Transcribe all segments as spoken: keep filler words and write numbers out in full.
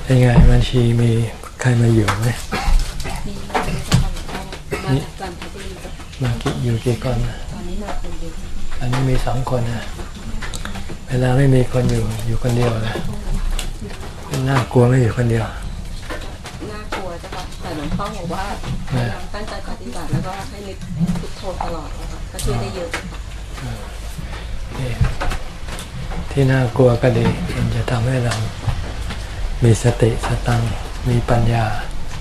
เป็นไงบัญชีมีใครมาอยู่ไหมนี่มากี่อยู่กี่คนตอนนี้มาคนเดียวอันนี้มีสองคนนะเวลาไม่มีคนอยู่อยู่คนเดียวนะน่ากลัวไม่อยู่คนเดียวน่ากลัวจ้ะค่ะแต่หลวงพ่อบอกว่าพยายามตั้งใจปฏิบัติแล้วก็ให้นึกพุทโธตลอดนะคะก็ช่วยได้เยอะที่น่ากลัวก็ดีมันจะทำให้เรามีสติสตังมีปัญญา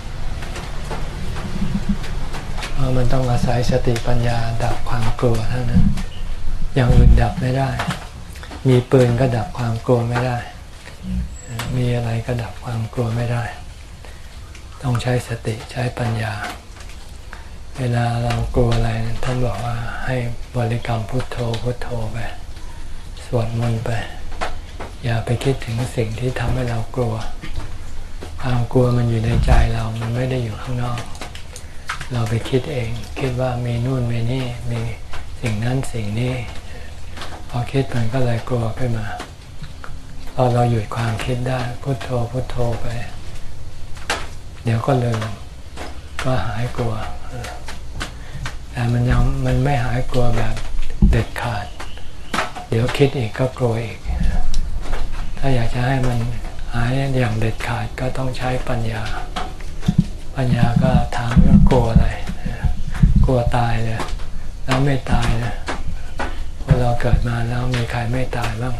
เพราะมันต้องอาศัยสติปัญญาดับความกลัวเท่านั้นอย่างอื่นดับไม่ได้มีปืนก็ดับความกลัวไม่ได้มีอะไรก็ดับความกลัวไม่ได้ต้องใช้สติใช้ปัญญาเวลาเรากลัวอะไรท่านบอกว่าให้บริกรรมพุทโธพุทโธไปสวดมนต์ไปอย่าไปคิดถึงสิ่งที่ทำให้เรากลัวความกลัวมันอยู่ในใจเรามันไม่ได้อยู่ข้างนอกเราไปคิดเองคิดว่ามีนู่นมีนี่มีสิ่งนั้นสิ่งนี้พอคิดมันก็เลยกลัวขึ้นมาพอเราหยุดความคิดได้พุทโธพุทโธไปเดี๋ยวก็ลืมก็หายกลัวแต่มันยังมันไม่หายกลัวแบบเด็ดขาดเดี๋ยวคิดอีกก็กลัวอีกถ้าอยากจะให้มันหายอย่างเด็ดขาดก็ต้องใช้ปัญญาปัญญาก็ถามว่ากลัวอะไรกลัวตายเลยแล้วไม่ตายนะพอเราเกิดมาแล้วมีใครไม่ตายบ้าง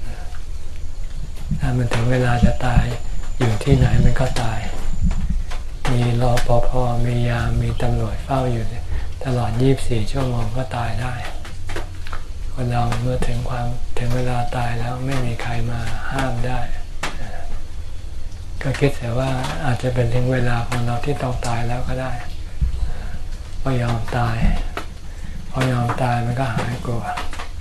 ถ้ามันถึงเวลาจะตายอยู่ที่ไหนมันก็ตายมีรปภ.มียามมีตำรวจเฝ้าอยู่ตลอดยี่สิบสี่ชั่วโมงก็ตายได้คนเราเมื่อถึงความถึงเวลาตายแล้วไม่มีใครมาห้ามได้ก็คิดเสียว่าอาจจะเป็นถึงเวลาของเราที่ต้องตายแล้วก็ได้พอยอมตายพอยอมตายมันก็หายกลัว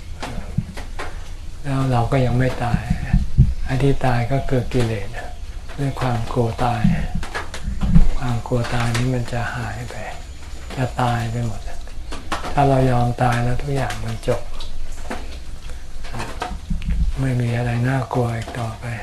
แล้วเราก็ยังไม่ตายไอ้ที่ตายก็เกิดกิเลสด้วยความกลัวตายความกลัวตายนี้มันจะหายไปจะตายไปหมดถ้าเรายอมตายแล้วทุกอย่างมันจบไม่มีอะไรน่ากลัวอีกต่อไป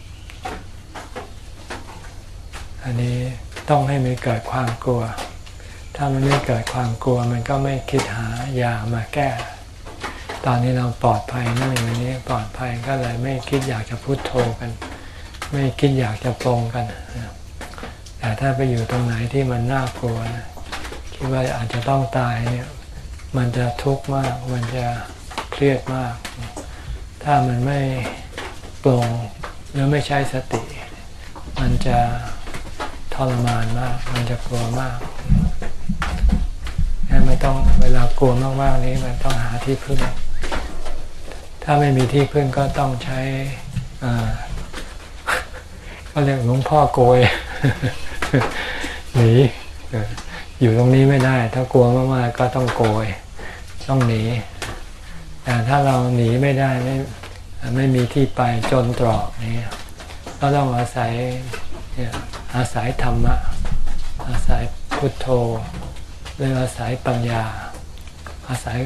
อันนี้ต้องให้มันเกิดความกลัวถ้ามันไม่เกิดความกลัวมันก็ไม่คิดหายามาแก้ตอนนี้เราปลอดภัยนั่งอยู่นี้ปลอดภัยก็เลยไม่คิดอยากจะพุทโธกันไม่คิดอยากจะปรงกันแต่ถ้าไปอยู่ตรงไหนที่มันน่ากลัวนะคิดว่าอาจจะต้องตายเนี่ยมันจะทุกข์มากมันจะเครียดมากถ้ามันไม่ปรงหรือไม่ใช้สติมันจะทรมานมากมันจะกลัวมากงั้นไม่ต้องเวลากลัวมากๆนี้มันต้องหาที่พึ่งถ้าไม่มีที่พึ่งก็ต้องใช้ก็เรียกหลวงพ่อโกยหนีอยู่ตรงนี้ไม่ได้ถ้ากลัวมากๆก็ต้องโกยต้องหนีแต่ถ้าเราหนีไม่ได้ไม่ไม่มีที่ไปจนตรอกนี้ก็ต้องอาศัยอาศัยธรรมะอาศัยพุทโธหรืออาศัยปัญญาอาศัย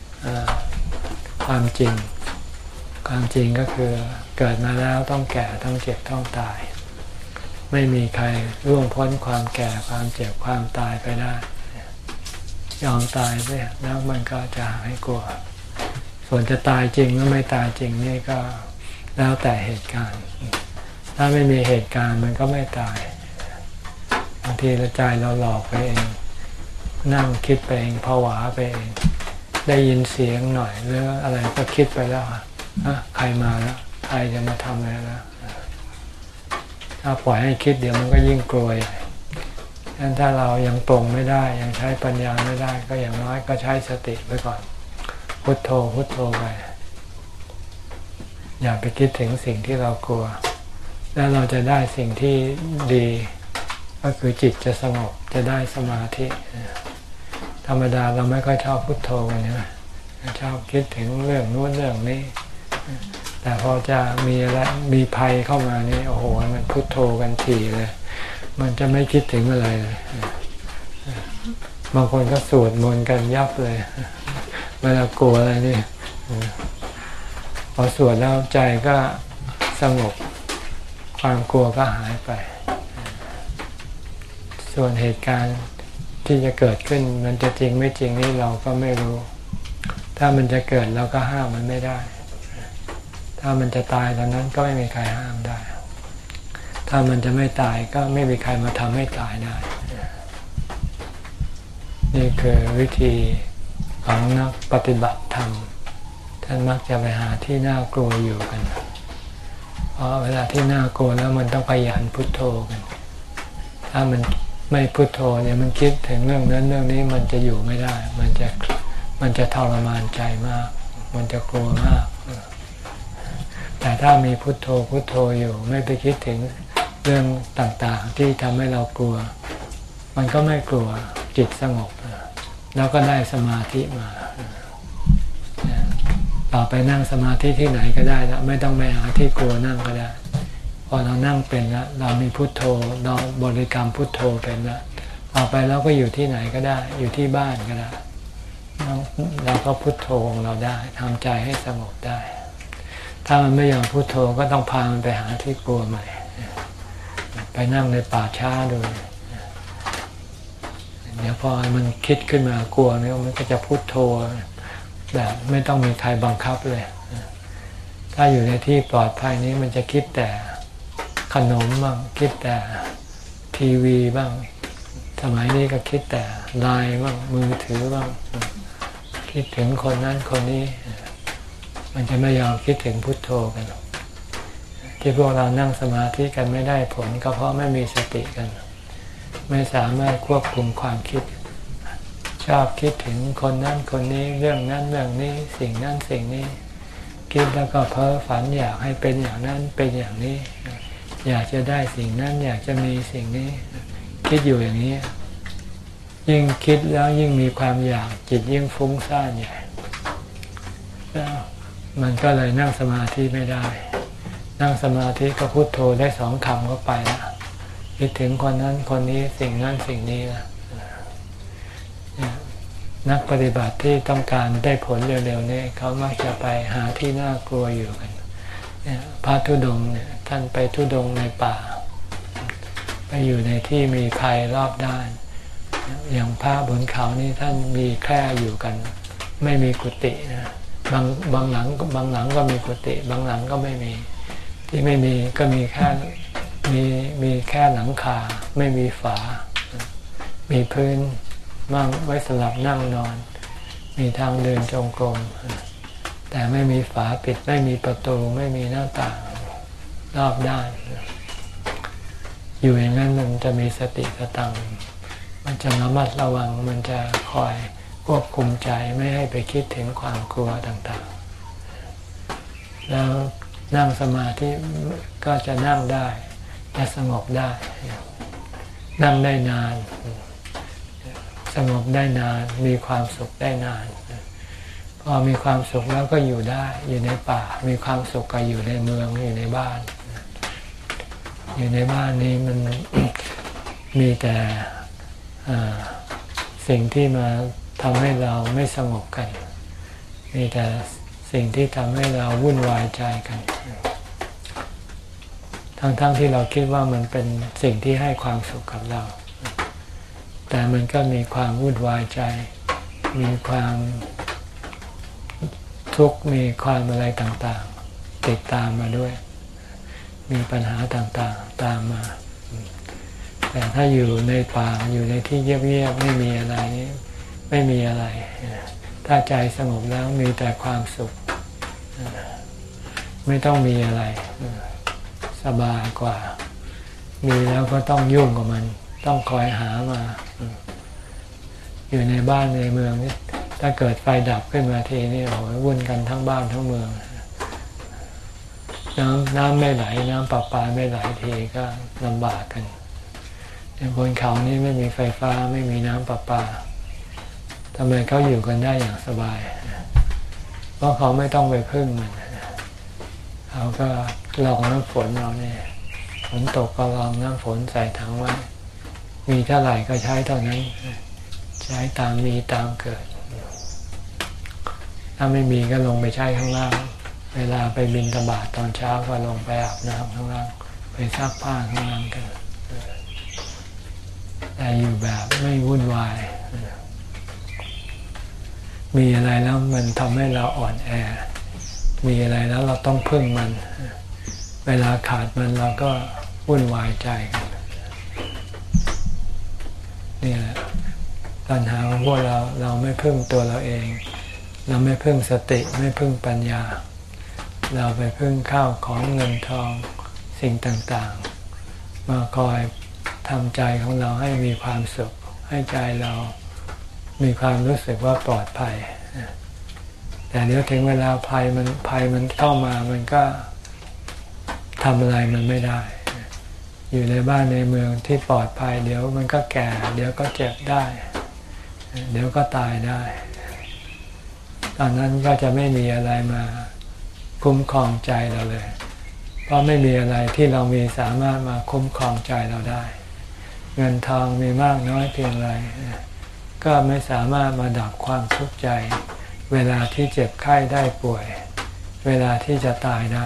ความจริงความจริงก็คือเกิดมาแล้วต้องแก่ต้องเจ็บต้องตายไม่มีใครล่วงพ้นความแก่ความเจ็บความตายไปได้ยอมตายไปแล้วมันก็จะหายกลัวส่วนจะตายจริงหรือไม่ตายจริงนี่ก็แล้วแต่เหตุการณ์ถ้าไม่มีเหตุการณ์มันก็ไม่ตายบางทีใจเราหลอกไปเองนั่งคิดไปเองผวาไปเองได้ยินเสียงหน่อยหรืออะไรก็คิดไปแล้วอ่ะใครมาแล้วใครจะมาทำอะไรแล้วถ้าปล่อยให้คิดเดี๋ยวมันก็ยิ่งกลัวใหญ่ฉะนั้นถ้าเรายังปรงไม่ได้ยังใช้ปัญญาไม่ได้ก็อย่างน้อยก็ใช้สติไว้ก่อนพุทโธพุทโธไปอย่าไปคิดถึงสิ่งที่เรากลัวแล้วเราจะได้สิ่งที่ดีก็คือจิตจะสงบจะได้สมาธิธรรมดาเราไม่ค่อยชอบพุทโธกันใช่ไหมชอบคิดถึงเรื่องนู้นเรื่องนี้แต่พอจะมีอะไรมีภัยเข้ามานี่โอ้โหมันพุทโธกันทีเลยมันจะไม่คิดถึงอะไรเลยบางคนก็สวดมนต์กันยับเลยเวลากลัวอะไรนี่พอสวดแล้วใจก็สงบความกลัวก็หายไปส่วนเหตุการณ์ที่จะเกิดขึ้นมันจะจริงไม่จริงนี่เราก็ไม่รู้ถ้ามันจะเกิดเราก็ห้ามมันไม่ได้ถ้ามันจะตายตอนนั้นก็ไม่มีใครห้ามได้ถ้ามันจะไม่ตายก็ไม่มีใครมาทำให้ตายได้นี่คือวิธีของนักปฏิบัติธรรมท่านมักจะไปหาที่น่ากลัวอยู่กันเพราะเวลาที่น่ากลัวแล้วมันต้องขยันพุทโธกันถ้ามันไม่พุทโธเนี่ยมันคิดถึงเรื่องนั้นเรื่องนี้มันจะอยู่ไม่ได้มันจะมันจะทรมานใจมากมันจะกลัวมากแต่ถ้ามีพุทโธพุทโธอยู่ไม่ไปคิดถึงเรื่องต่างๆที่ทำให้เรากลัวมันก็ไม่กลัวจิตสงบแล้วก็ได้สมาธิมาต่อไปนั่งสมาธิที่ไหนก็ได้แล้วไม่ต้องไปหาที่กลัวนั่งก็ได้พอเรานั่งเป็นแล้วเรามีพุทโธเราบริกรรมพุทโธเป็นแล้วต่อไปเราก็อยู่ที่ไหนก็ได้อยู่ที่บ้านก็ได้เราก็พุทโธของเราได้ทำใจให้สงบได้ถ้ามันไม่ยอมพุทโธก็ต้องพามันไปหาที่กลัวใหม่ไปนั่งในป่าช้าดูเดี๋ยวพอมันคิดขึ้นมากลัวเนี่ยมันก็จะพุทโธแบบไม่ต้องมีใครบังคับเลยถ้าอยู่ในที่ปลอดภัยนี้มันจะคิดแต่ขนมบ้างคิดแต่ทีวีบ้างสมัยนี้ก็คิดแต่ไลน์บ้างมือถือบ้างคิดถึงคนนั้นคนนี้มันจะไม่ยอมคิดถึงพุทโธกันที่พวกเรานั่งสมาธิกันไม่ได้ผลก็เพราะไม่มีสติกันไม่สามารถควบคุมความคิดชอบคิดถึงคนนั้นคนนี้เรื่องนั้นเรื่องนี้สิ่งนั้นสิ่งนี้คิดแล้วก็เพ้อฝันอยากให้เป็นอย่างนั้นเป็นอย่างนี้อยากจะได้สิ่งนั้นอยากจะมีสิ่งนี้คิดอยู่อย่างนี้ยิ่งคิดแล้วยิ่งมีความอยากจิตยิ่งฟุ้งซ่านใหญ่แล้วมันก็เลยนั่งสมาธิไม่ได้นั่งสมาธิก็พุทโธได้สองคำก็ไปแล้วคิดถึงคนนั้นคนนี้สิ่งนั้นสิ่งนี้นะนักปฏิบัติที่ต้องการได้ผลเร็วๆนี่เขามักจะไปหาที่น่ากลัวอยู่กันพระธุดงค์เนี่ยท่านไปธุดงค์ในป่าไปอยู่ในที่มีภัยรอบด้านอย่างพระบนเขานี่ท่านมีแค่อยู่กันไม่มีกุฏินะบางบางหลังบางหลังก็มีกุฏิบางหลังก็ไม่มีที่ไม่มีก็มีแค่มีมีแค่หลังคาไม่มีฝามีพื้นมั่งไว้สำหรับนั่งนอนมีทางเดินจงกรมแต่ไม่มีฝาปิดไม่มีประตูไม่มีหน้าต่างรอบด้านอยู่อย่างนั้นมันจะมีสติสตังมันจะระมัดระวังมันจะคอยควบคุมใจไม่ให้ไปคิดถึงความกลัวต่างๆแล้วนั่งสมาธิก็จะนั่งได้จะสงบได้นั่งได้นานสงบได้นานมีความสุขได้นานพอมีความสุขแล้วก็อยู่ได้อยู่ในป่ามีความสุขก็อยู่ในเมืองอยู่ในบ้านอยู่ในบ้านนี้มัน มีแต่สิ่งที่มาทำให้เราไม่สงบกันมีแต่สิ่งที่ทำให้เราวุ่นวายใจกันทั้งๆ ท, ที่เราคิดว่ามันเป็นสิ่งที่ให้ความสุขกับเราแต่มันก็มีความวุ่นวายใจมีความทุกข์มีความอะไรต่างๆติดตามมาด้วยมีปัญหาต่างๆตามมาแต่ถ้าอยู่ในป่าอยู่ในที่เงียบๆไม่มีอะไรไม่มีอะไรถ้าใจสงบแล้วมีแต่ความสุขไม่ต้องมีอะไรสบายกว่ามีแล้วก็ต้องยุ่งกับมันต้องคอยหามาอยู่ในบ้านในเมืองนี่ถ้าเกิดไฟดับขึ้นมาทีนี่โอ้ยวุ่นกันทั้งบ้านทั้งเมืองน้ำน้ำไม่ไหลน้ำประปาไม่ไหลทีก็ลำบากกันบนเขานี่ไม่มีไฟฟ้าไม่มีน้ำประปาทำไมเขาอยู่กันได้อย่างสบายเพราะเขาไม่ต้องไปพึ่งมันเขาก็รองน้ำฝนเราเนี่ยฝนตกก็รองน้ำฝนใส่ถังไว้มีเท่าไหร่ก็ใช้เท่านั้นใช้ตามมีตามเกิดถ้าไม่มีก็ลงไปใช้ข้างล่างเวลาไปบิณฑบาตตอนเช้าก็ลงไปอาบน้ำข้างล่างไปซักผ้าข้างล่างกันแต่อยู่แบบไม่วุ่นวายมีอะไรแล้วมันทำให้เราอ่อนแอมีอะไรแล้วเราต้องพึ่งมันเวลาขาดมันเราก็วุ่นวายใจกันนี่แหละปัญหาของพวกเราเราไม่พึ่งตัวเราเองเราไม่พึ่งสติไม่พึ่งปัญญาเราไปพึ่งข้าวของเงินทองสิ่งต่างๆมาคอยทำใจของเราให้มีความสุขให้ใจเรามีความรู้สึกว่าปลอดภัยแต่เดี๋ยวถึงเวลาภัยมันภัยมันเข้ามามันก็ทำอะไรมันไม่ได้อยู่ในบ้านในเมืองที่ปลอดภัยเดี๋ยวมันก็แก่เดี๋ยวก็เจ็บได้เดี๋ยวก็ตายได้ตอนนั้นก็จะไม่มีอะไรมาคุ้มครองใจเราเลยเพราะไม่มีอะไรที่เรามีสามารถมาคุ้มครองใจเราได้เงินทองมีมากน้อยเพียงไรก็ไม่สามารถมาดับความทุกข์ใจเวลาที่เจ็บไข้ได้ป่วยเวลาที่จะตายได้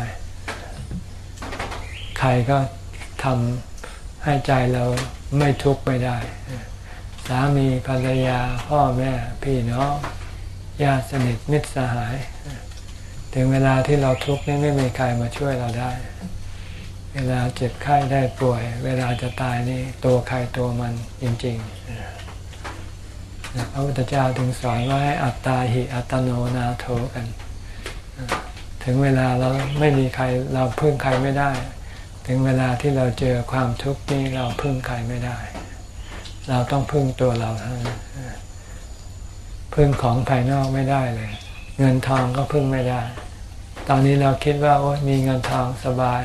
ใครก็ทำให้ใจเราไม่ทุกข์ไม่ได้สามีภรรยาพ่อแม่พี่น้องญาติสนิทมิตรสหายถึงเวลาที่เราทุกข์นี่ไม่มีใครมาช่วยเราได้เวลาเจ็บไข้ได้ป่วยเวลาจะตายนี่ตัวใครตัวมันจริงๆพระพุทธเจ้าถึงสอนว่าให้อัตตาหิอัตโนนาโถกันถึงเวลาเราไม่มีใครเราพึ่งใครไม่ได้ถึงเวลาที่เราเจอความทุกข์นี่เราพึ่งใครไม่ได้เราต้องพึ่งตัวเราเท่านั้นพึ่งของภายนอกไม่ได้เลยเงินทองก็พึ่งไม่ได้ตอนนี้เราคิดว่าโอ้มีเงินทองสบาย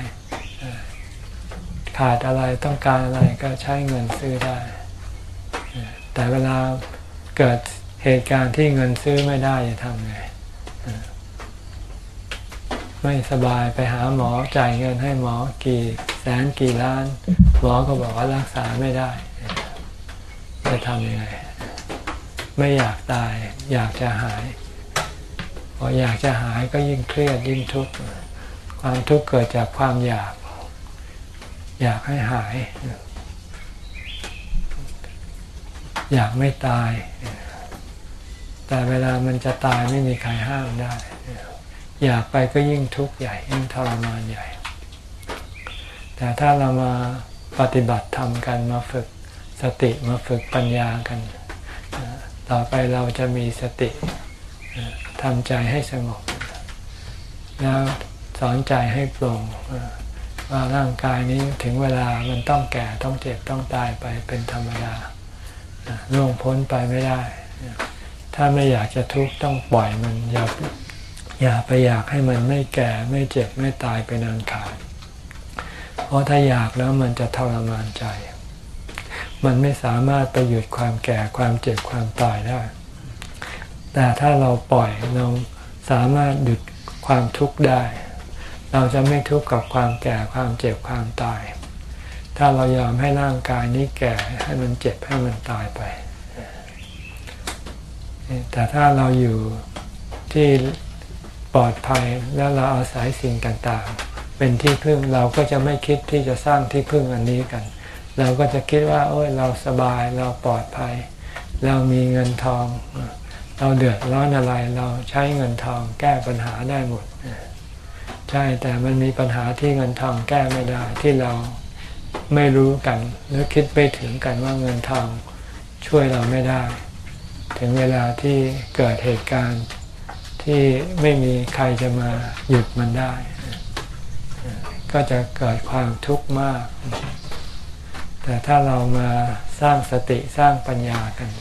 ขาดอะไรต้องการอะไรก็ใช้เงินซื้อได้แต่เวลาเกิดเหตุการณ์ที่เงินซื้อไม่ได้จะทำไงไม่สบายไปหาหมอจ่ายเงินให้หมอกี่แสนกี่ล้านหมอก็บอกว่ารักษาไม่ได้จะทำยังไงไม่อยากตายอยากจะหายพออยากจะหายก็ยิ่งเครียดยิ่งทุกข์ความทุกข์เกิดจากความอยากอยากให้หายอยากไม่ตายแต่เวลามันจะตายไม่มีใครห้ามได้อยากไปก็ยิ่งทุกข์ใหญ่ยิ่งทรมานใหญ่แต่ถ้าเรามาปฏิบัติธรรมกันมาฝึกสติมาฝึกปัญญากันต่อไปเราจะมีสติทำใจให้สงบแล้วสอนใจให้ปลงว่าร่างกายนี้ถึงเวลามันต้องแก่ต้องเจ็บต้องตายไปเป็นธรรมดาล่วงพ้นไปไม่ได้ถ้าไม่อยากจะทุกข์ต้องปล่อยมันอย่าอย่าไปอยากให้มันไม่แก่ไม่เจ็บไม่ตายไปนานขาดเพราะถ้าอยากแล้วมันจะทรมานใจมันไม่สามารถไปหยุดความแก่ความเจ็บความตายได้แต่ถ้าเราปล่อยเราสามารถหยุดความทุกข์ได้เราจะไม่ทุกข์กับความแก่ความเจ็บความตายถ้าเรายอมให้ร่างกายนี้แก่ให้มันเจ็บให้มันตายไปแต่ถ้าเราอยู่ที่ปลอดภัยแล้วเราอาศัยสิ่งต่างๆเป็นที่พึ่งเราก็จะไม่คิดที่จะสร้างที่พึ่งอันนี้กันเราก็จะคิดว่าโอ้ยเราสบายเราปลอดภัยเรามีเงินทองเราเดือดร้อนอะไรเราใช้เงินทองแก้ปัญหาได้หมดใช่แต่มันมีปัญหาที่เงินทองแก้ไม่ได้ที่เราไม่รู้กันหรือคิดไปถึงกันว่าเงินทองช่วยเราไม่ได้ถึงเวลาที่เกิดเหตุการณ์ที่ไม่มีใครจะมาหยุดมันได้ก็จะเกิดความทุกข์มากแต่ถ้าเรามาสร้างสติสร้างปัญญากัน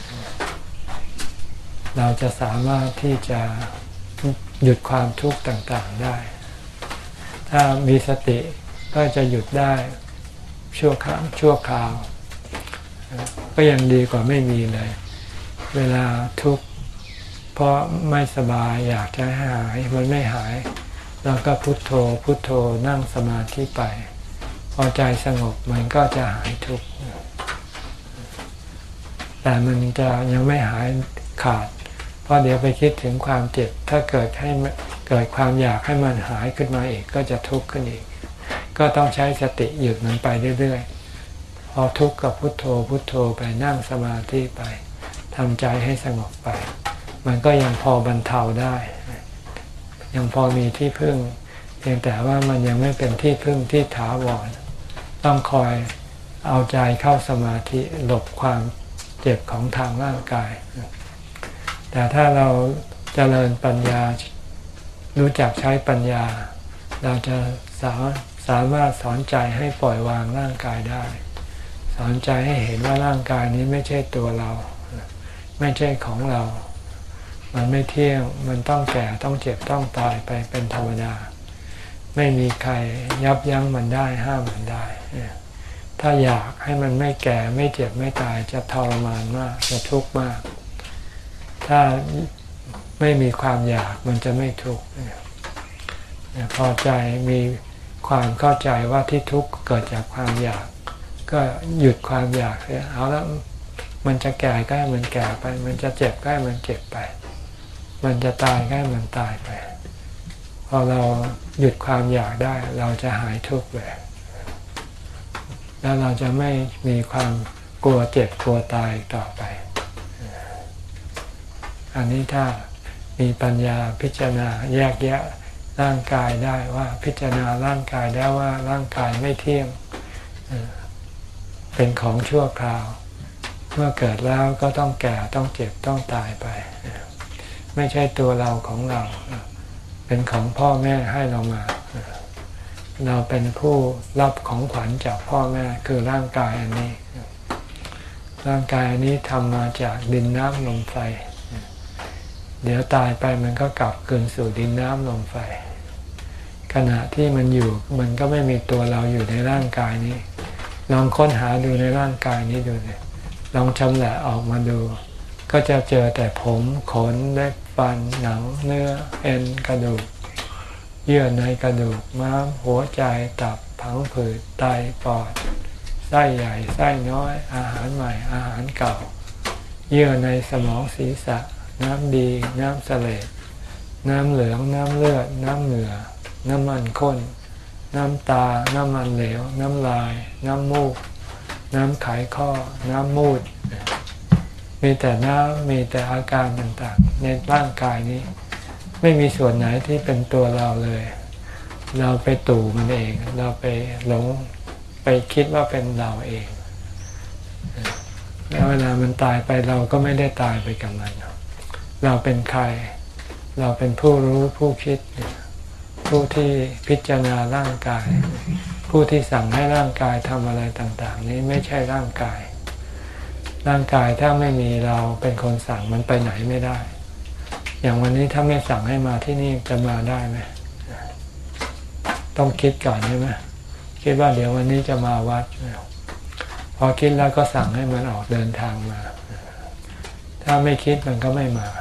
เราจะสามารถที่จะหยุดความทุกข์ต่างๆได้ถ้ามีสติก็จะหยุดได้ชั่วครั้งชั่วคราวก็ยังดีกว่าไม่มีเลยเวลาทุกข์เพราะไม่สบายอยากจะให้หายมันไม่หายเราก็พุทโธพุทโธนั่งสมาธิไปพอใจสงบมันก็จะหายทุกข์แต่มันจะยังไม่หายขาดเพราะเดี๋ยวไปคิดถึงความเจ็บถ้าเกิดให้เกิดความอยากให้มันหายขึ้นมาอีกก็จะทุกข์ขึ้นอีกก็ต้องใช้สติหยุดมันไปเรื่อยๆพอทุกข์กับพุทโธพุทโธไปนั่งสมาธิไปทำใจให้สงบไปมันก็ยังพอบรรเทาได้ยังพอมีที่พึ่งเพียงแต่ว่ามันยังไม่เป็นที่พึ่งที่ถาวรต้องคอยเอาใจเข้าสมาธิหลบความเจ็บของทางร่างกายแต่ถ้าเราเจริญปัญญารู้จักใช้ปัญญาเราจะสาสามารถสอนใจให้ปล่อยวางร่างกายได้สอนใจให้เห็นว่าร่างกายนี้ไม่ใช่ตัวเราไม่ใช่ของเรามันไม่เที่ยงมันต้องแก่ต้องเจ็บต้องตายไปเป็นธรรมดาไม่มีใครยับยั้งมันได้ห้ามมันได้ถ้าอยากให้มันไม่แก่ไม่เจ็บไม่ตายจะทรมานมากจะทุกข์มากถ้าไม่มีความอยากมันจะไม่ทุกข์พอใจมีความเข้าใจว่าที่ทุกข์เกิดจากความอยากก็หยุดความอยากเสียเอาแล้วมันจะแก่ก็ให้มันแก่ไปมันจะเจ็บก็ให้มันเจ็บไปมันจะตายก็ให้มันตายไปพอเราหยุดความอยากได้เราจะหายทุกข์เลยแล้วเราจะไม่มีความกลัวเจ็บกลัวตายต่อไปอันนี้ถ้ามีปัญญาพิจารณาแยกแยะร่างกายได้ว่าพิจารณาร่างกายได้ว่าร่างกายไม่เที่ยงเป็นของชั่วคราวเมื่อเกิดแล้วก็ต้องแก่ต้องเจ็บต้องตายไปไม่ใช่ตัวเราของเราเป็นของพ่อแม่ให้เรามาเราเป็นผู้รับของขวัญจากพ่อแม่คือร่างกายอันนี้ร่างกายอันนี้ทำมาจากดินน้ำลมไฟเดี๋ยวตายไปมันก็กลับคืนสู่ดินน้ำลมไฟขณะที่มันอยู่มันก็ไม่มีตัวเราอยู่ในร่างกายนี้ลองค้นหาดูในร่างกายนี้ดูเลยลองชำแหละออกมาดูก็จะเจอแต่ผมขนเล็บฟันหนังเนื้อเอ็นกระดูกเยื่อในกระดูกม้ามหัวใจตับผังผืดไตปอดไส้ใหญ่ไส้น้อยอาหารใหม่อาหารเก่าเยื่อในสมองศีรษะน้ำดีน้ำเสลดน้ำเหลืองน้ำเลือดน้ำเหงื่อน้ำมันข้นน้ำตาน้ำมันเหลวน้ำลายน้ำมูกน้ำไขข้อน้ำมูดมีแต่น้ำมีแต่อาการต่างๆในร่างกายนี้ไม่มีส่วนไหนที่เป็นตัวเราเลยเราไปตู่มันเองเราไปหลงไปคิดว่าเป็นเราเองแล้วเวลามันตายไปเราก็ไม่ได้ตายไปกับมันเราเป็นใครเราเป็นผู้รู้ผู้คิดผู้ที่พิจารณาร่างกายผู้ที่สั่งให้ร่างกายทำอะไรต่างๆนี้ไม่ใช่ร่างกายร่างกายถ้าไม่มีเราเป็นคนสั่งมันไปไหนไม่ได้อย่างวันนี้ถ้าไม่สั่งให้มาที่นี่จะมาได้ไหมต้องคิดก่อนใช่ไหมคิดว่าเดี๋ยววันนี้จะมาวัดพอคิดแล้วก็สั่งให้มันออกเดินทางมาถ้าไม่คิดมันก็ไม่มา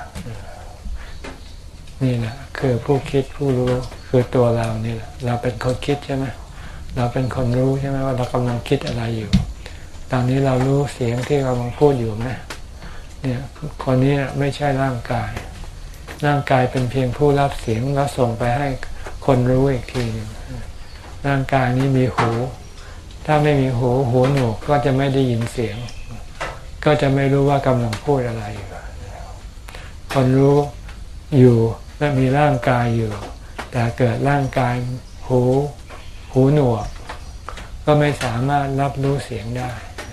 นี่แหละคือผู้คิดผู้รู้คือตัวเรานี่แหละเราเป็นคนคิดใช่ไหมเราเป็นคนรู้ใช่ไหมว่าเรากำลังคิดอะไรอยู่ตอนนี้เรารู้เสียงที่เรากำลังพูดอยู่ไหมเนี่ยคนนี้ไม่ใช่ร่างกายร่างกายเป็นเพียงผู้รับเสียงแล้วส่งไปให้คนรู้อีกทีหนึ่งร่างกายนี้มีหูถ้าไม่มีหูหูหนวกก็จะไม่ได้ยินเสียงก็จะไม่รู้ว่ากำลังพูดอะไรอยู่คนรู้อยู่และมีร่างกายอยู่แต่เกิดร่างกายหูหูหนวกก็ไม่สามารถรับรู้เสียงได้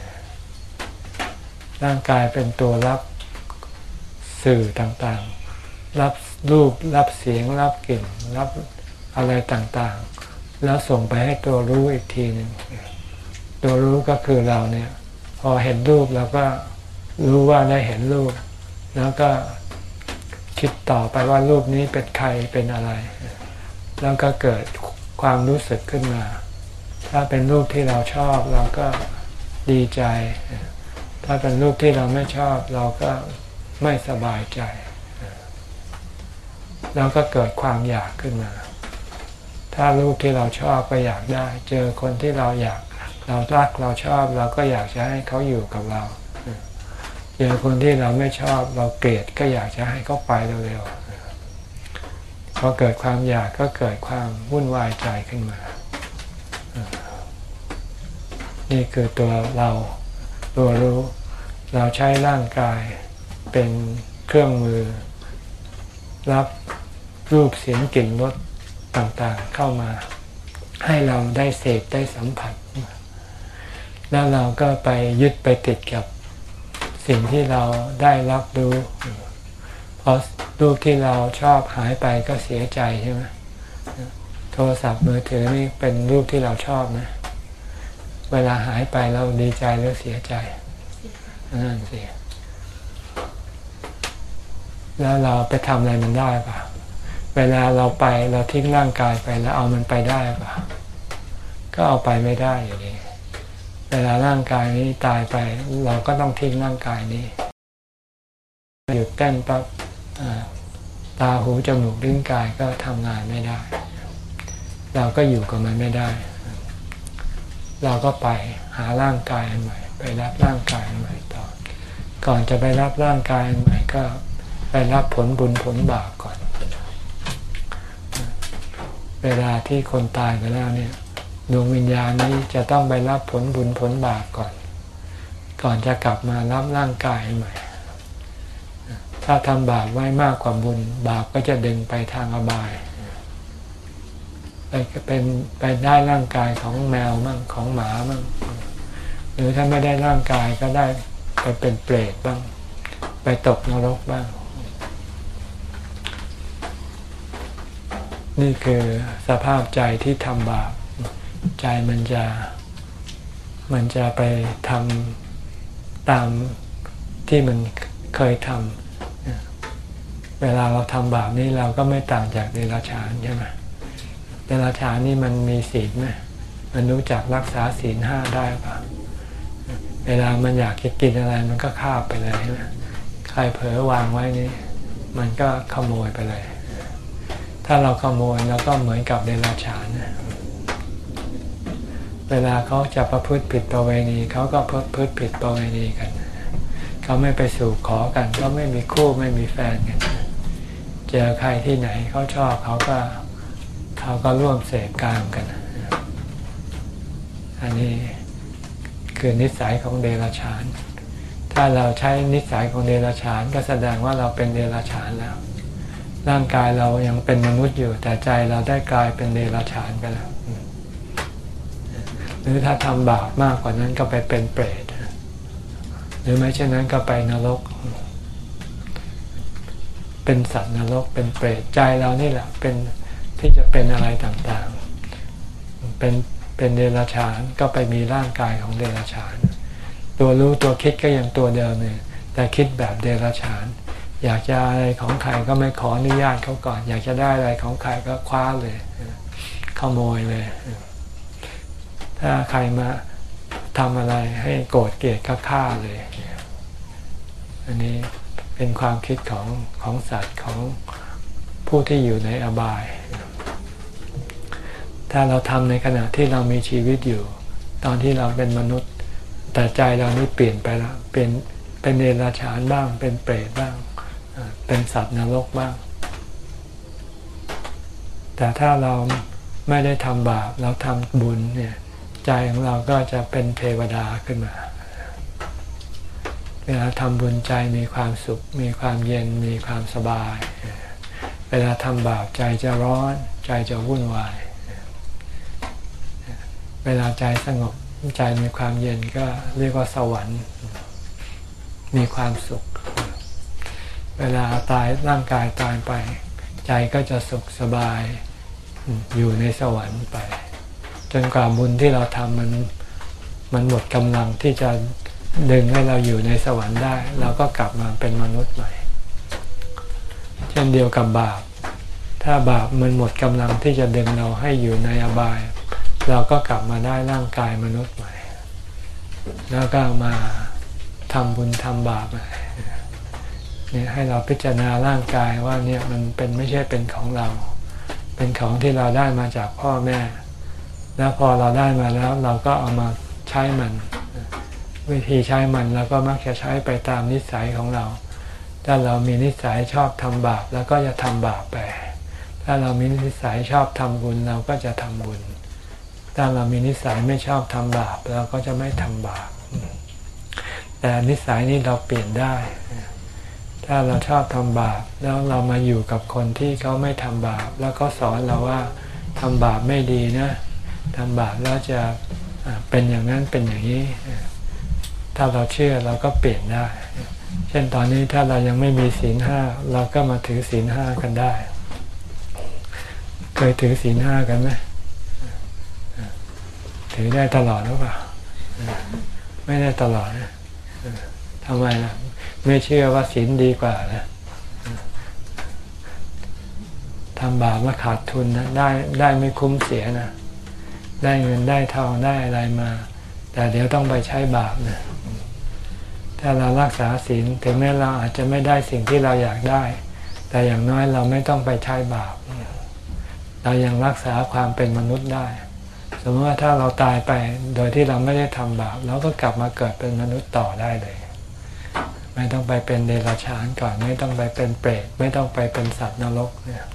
ร่างกายเป็นตัวรับสื่อต่างๆรับรูปรับเสียงรับกลิ่นรับอะไรต่างๆแล้วส่งไปให้ตัวรู้อีกทีหนึ่งตัวรู้ก็คือเราเนี่ยพอเห็นรูปเราก็รู้ว่าได้เห็นรูปแล้วก็คิดต่อไปว่ารูปนี้เป็นใครเป็นอะไรแล้วก็เกิดความรู้สึกขึ้นมาถ้าเป็นรูปที่เราชอบเราก็ดีใจถ้าเป็นรูปที่เราไม่ชอบเราก็ไม่สบายใจแล้วก็เกิดความอยากขึ้นมาถ้ารูปที่เราชอบก็อยากได้เจอคนที่เราอยากเรารักเราชอบเราก็อยากจะให้เขาอยู่กับเราเจอคนที่เราไม่ชอบเราเกลียดก็อยากจะให้เขาไปเร็วๆพอเกิดความอยากก็เกิดความวุ่นวายใจขึ้นมานี่คือตัวเราตัวรู้เราใช้ร่างกายเป็นเครื่องมือรับรูปเสียงกลิ่นรสต่างๆเข้ามาให้เราได้เสพได้สัมผัสแล้วเราก็ไปยึดไปติดกับสิ่งที่เราได้รับรู้พอรูปที่เราชอบหายไปก็เสียใจใช่ไหมโทรศัพท์มือถือนี่เป็นรูปที่เราชอบนะเวลาหายไปเราดีใจหรือเสียใจนั่นสิแล้วเราไปทำอะไรมันได้ป่ะเวลาเราไปเราทิ้งร่างกายไปแล้วเอามันไปได้ป่ะก็เอาไปไม่ได้อยู่ดีเวลาร่างกายนี้ตายไปเราก็ต้องทิ้งร่างกายนี้หยุดเต้นปั๊บตาหูจมูกลิ้นกายก็ทำงานไม่ได้เราก็อยู่กับมันไม่ได้เราก็ไปหาร่างกายอันใหม่ไปรับร่างกายอันใหม่ต่อก่อนจะไปรับร่างกายอันใหม่ก็ไปรับผลบุญผลบาปก่อนเวลาที่คนตายไปแล้วเนี่ยดวงวิญญาณนี้จะต้องไปรับผลบุญผลบาปก่อนก่อนจะกลับมารับร่างกายอันใหม่ถ้าทำบาปไว้มากกว่าบุญบาปก็จะดึงไปทางอบายไปเป็นไปได้ร่างกายของแมวมั่งของหมามั่งหรือถ้าไม่ได้ร่างกายก็ได้ไปเป็นเปรตบ้างไปตกนรกบ้างนี่คือสภาพใจที่ทำบาปใจมันจะมันจะไปทำตามที่มันเคยทำเวลาเราทำบาปนี่เราก็ไม่ต่างจากเดรัจฉานใช่ไหมเดรัจฉานนี่มันมีศีลไหมมันรู้จักรักษาศีลห้าได้ป่ะเวลามันอยากจะกินอะไรมันก็ฆ่าไปเลยใช่ไหมใครเผลอวางไว้นี่มันก็ขโมยไปเลยถ้าเราขโมยเราก็เหมือนกับเดรัจฉานนะเวลาเขาจะประพฤติผิดประเวณีเขาก็ประพฤติผิดประเวณีกันเขาไม่ไปสู่ขอกันเขาไม่มีคู่ไม่มีแฟนกันเจอใครที่ไหนเขาชอบเขาก็เขาก็ร่วมเสพกามกันอันนี้คือนิสัยของเดรัจฉานถ้าเราใช้นิสัยของเดรัจฉานก็แสดงว่าเราเป็นเดรัจฉานแล้วร่างกายเรายังเป็นมนุษย์อยู่แต่ใจเราได้กลายเป็นเดรัจฉานไปแล้วหรือถ้าทำบาปมากกว่านั้นก็ไปเป็นเปรตหรือไม่เช่นนั้นก็ไปนรกเป็นสัตว์นรกเป็นเปรตใจเรานี่แหละเป็นที่จะเป็นอะไรต่างๆเป็นเป็นเดรัจฉานก็ไปมีร่างกายของเดรัจฉานตัวรู้ตัวคิดก็ยังตัวเดิมเลยแต่คิดแบบเดรัจฉานอยากจะอะไรของใครก็ไม่ขออนุญาตเขาก่อนอยากจะได้อะไรของใครก็คว้าเลยขโมยเลยถ้าใครมาทำอะไรให้โกรธเกลียดก็ฆ่าเลยอันนี้เป็นความคิดของของสัตว์ของผู้ที่อยู่ในอบายถ้าเราทำในขณะที่เรามีชีวิตอยู่ตอนที่เราเป็นมนุษย์แต่ใจเรานี่เปลี่ยนไปแล้วเป็นเป็นเดรัจฉานบ้างเป็นเปรตบ้างเป็นสัตว์นรกบ้างแต่ถ้าเราไม่ได้ทำบาปเราทำบุญเนี่ยใจของเราก็จะเป็นเทวดาขึ้นมาเวลาทำบุญใจมีความสุขมีความเย็นมีความสบายเวลาทำบาปใจจะร้อนใจจะวุ่นวายเวลาใจสงบใจมีความเย็นก็เรียกว่าสวรรค์มีความสุขเวลาตายร่างกายตายไปใจก็จะสุขสบายอยู่ในสวรรค์ไปจนกว่าบุญที่เราทำมันมันหมดกำลังที่จะดึงให้เราอยู่ในสวรรค์ได้เราก็กลับมาเป็นมนุษย์ใหม่เช่นเดียวกับบาปถ้าบาปมันหมดกำลังที่จะดึงเราให้อยู่ในอบายเราก็กลับมาได้ร่างกายมนุษย์ใหม่แล้วก็มาทำบุญทำบาปเนี่ยให้เราพิจารณาร่างกายว่าเนี่ยมันเป็นไม่ใช่เป็นของเราเป็นของที่เราได้มาจากพ่อแม่แล้วพอเราได้มาแล้วเราก็เอามาใช้มันวิธีใช้มันเราก็มักจะใช้ไปตามนิสัยของเราถ้าเรามีนิสัยชอบทำบาปแล้วก็จะทำบาปไปถ้าเรามีนิสัยชอบทำบุญเราก็จะทำบุญถ้าเรามีนิสัยไม่ชอบทำบาปเราก็จะไม่ทำบาปแต่นิสัยนี้เราเปลี่ยนได้ถ้าเราชอบทำบาปแล้วเรามาอยู่กับคนที่เขาไม่ทำบาปแล้วก็สอนเราว่าทำบาปไม่ดีนะทำบาปแล้วจะเป็นอย่างนั้นเป็นอย่างนี้ถ้าเราเชื่อเราก็เปลี่ยนได้เช่นตอนนี้ถ้าเรายังไม่มีศีลห้าเราก็มาถือศีลห้ากันได้เคยถือศีลห้ากันไหมถือได้ตลอดหรือเปล่าไม่ได้ตลอดนะทำไมล่ะไม่เชื่อว่าศีลดีกว่านะทำบาปมาขาดทุนนะได้ได้ไม่คุ้มเสียนะได้เงินได้ทองได้อะไรมาแต่เดี๋ยวต้องไปใช้บาปนะถ้าเรารักษาศีลถึงแม้เราอาจจะไม่ได้สิ่งที่เราอยากได้แต่อย่างน้อยเราไม่ต้องไปใช้บาปเรายังรักษาความเป็นมนุษย์ได้สมมติว่าถ้าเราตายไปโดยที่เราไม่ได้ทำบาปเราก็กลับมาเกิดเป็นมนุษย์ต่อได้เลยไม่ต้องไปเป็นเดรัจฉานก่อนไม่ต้องไปเป็นเปรตไม่ต้องไปเป็นสัตว์นรกเนี่ย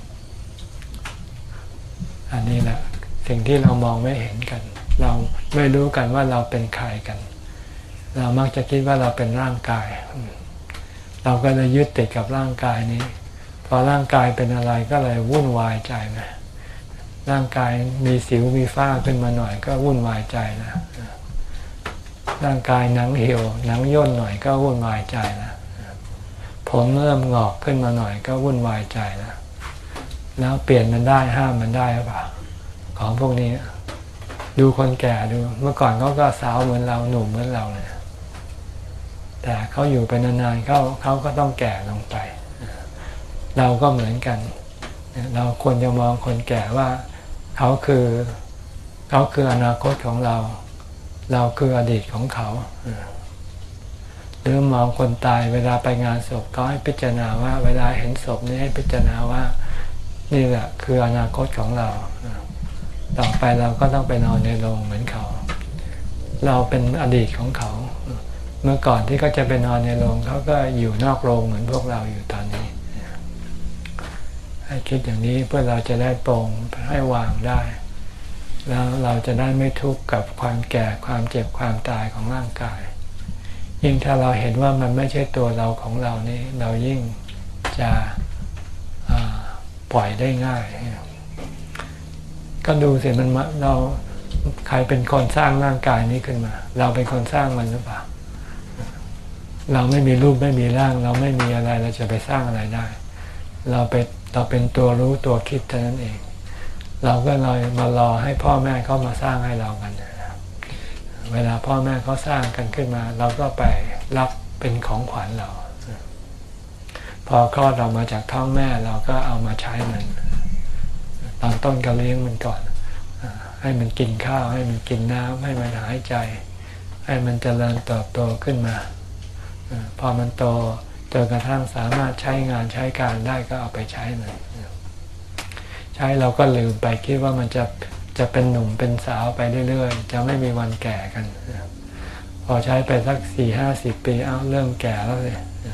อันนี้แหละสิ่งที่เรามองไม่เห็นกันเราไม่รู้กันว่าเราเป็นใครกันเรามักจะคิดว่าเราเป็นร่างกายเราก็เลยยึดติดกับร่างกายนี้พอร่างกายเป็นอะไรก็เลยวุ่นวายใจนะร่างกายมีสิวมีฝ้าขึ้นมาหน่อยก็วุ่นวายใจนะร่างกายหนังเหี่ยวหนังย่นหน่อยก็วุ่นวายใจนะผมเริ่มงอกขึ้นมาหน่อยก็วุ่นวายใจนะแล้วเปลี่ยนมันได้ห้ามมันได้หรือเปล่าของพวกนี้ดูคนแก่ดูเมื่อก่อนเขาก็สาวเหมือนเราหนุ่มเหมือนเราเลยแต่เขาอยู่ไปนานๆเขาเขาก็ต้องแก่ลงไปเราก็เหมือนกันเราควรจะมองคนแก่ว่าเขาคือเขาคืออนาคตของเราเราคืออดีตของเขาหรือมองคนตายเวลาไปงานศพก็ให้พิจารณาว่าเวลาเห็นศพนี้ให้พิจารณาว่านี่แหละคืออนาคตของเราต่อไปเราก็ต้องไปนอนในโรงเหมือนเขาเราเป็นอดีตของเขาเมื่อก่อนที่เขาจะไปนอนในโรงเขาก็อยู่นอกโรงเหมือนพวกเราอยู่ตอนนี้ให้คิดอย่างนี้เพื่อเราจะได้ปลงให้วางได้แล้วเราจะได้ไม่ทุกข์กับความแก่ความเจ็บความตายของร่างกายยิ่งถ้าเราเห็นว่ามันไม่ใช่ตัวเราของเรานี่เรายิ่งจะปล่อยได้ง่ายก็ดูสิมันเราใครเป็นคนสร้างร่างกายนี้ขึ้นมาเราเป็นคนสร้างมันหรือเปล่าเราไม่มีรูปไม่มีร่างเราไม่มีอะไรเราจะไปสร้างอะไรได้เราเป็นเราเป็นตัวรู้ตัวคิดเท่านั้นเองเราก็เลยมารอให้พ่อแม่เขามาสร้างให้เรากันเวลาพ่อแม่เขาสร้างกันขึ้นมาเราก็ไปรับเป็นของขวัญเราพอคลอดเรามาจากท้องแม่เราก็เอามาใช้มันตอนต้นก็เลี้ยงมันก่อนให้มันกินข้าวให้มันกินน้ำให้มันหายใจให้มันเจริญเติบโตขึ้นมาพอมันโตจนกระทั่งสามารถใช้งานใช้การได้ก็เอาไปใช้มันใช้เราก็ลืมไปคิดว่ามันจะจะเป็นหนุ่มเป็นสาวไปเรื่อยๆจะไม่มีวันแก่กันพอใช้ไปสักสี่ห้าสิบปีเอ้าเริ่มแก่แล้วเลย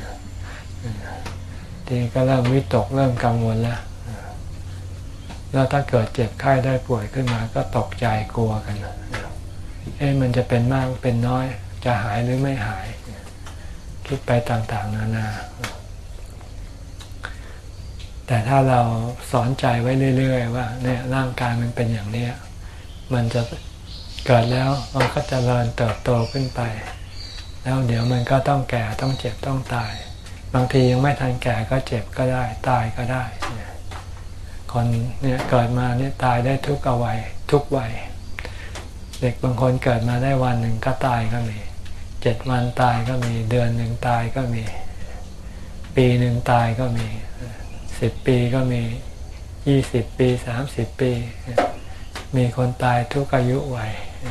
ทีก็เริ่มวิตกเริ่มกังวลแล้วแล้วถ้าเกิดเจ็บไข้ได้ป่วยขึ้นมาก็ตกใจกลัวกันเอ๊ะมันจะเป็นมากเป็นน้อยจะหายหรือไม่หายคิดไปต่างๆนานาแต่ถ้าเราสอนใจไว้เรื่อยๆว่าเนี่ยร่างกายมันเป็นอย่างนี้มันจะเกิดแล้วมันก็จะเจริญเติบโตขึ้นไปแล้วเดี๋ยวมันก็ต้องแก่ต้องเจ็บต้องตายบางทียังไม่ทันแก่ก็เจ็บก็ได้ตายก็ได้คนเนี่ยเกิดมาเนี่ยตายได้ทุกอวัยทุกวัยเด็กบางคนเกิดมาได้วันหนึ่งก็ตายก็มีเจ็ดวันตายก็มีเดือนหนึ่งตายก็มีปีหนึ่งตายก็มีสิบปีก็มียี่สิบปีสามสิบปีมีคนตายทุกอายุวัย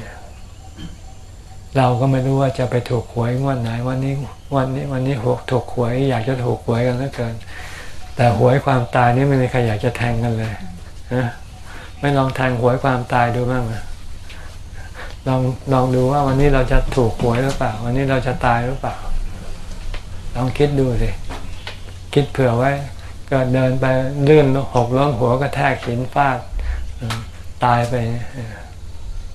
เราก็ไม่รู้ว่าจะไปถูกหวยงวดไหนวันนี้วันนี้วันนี้หกถูกหวยอยากจะถูกหวยกันเหลือเกินแต่หวยความตายนี่ไม่มีใครอยากจะแทงกันเลยนะไม่ลองแทงหวยความตายดูบ้างนะลองลองดูว่าวันนี้เราจะถูกหวยหรือเปล่าวันนี้เราจะตายหรือเปล่าลองคิดดูสิคิดเผื่อไว้ก็เดินไปลื่นหกล้มหัวกระแทกหินฟาดตายไป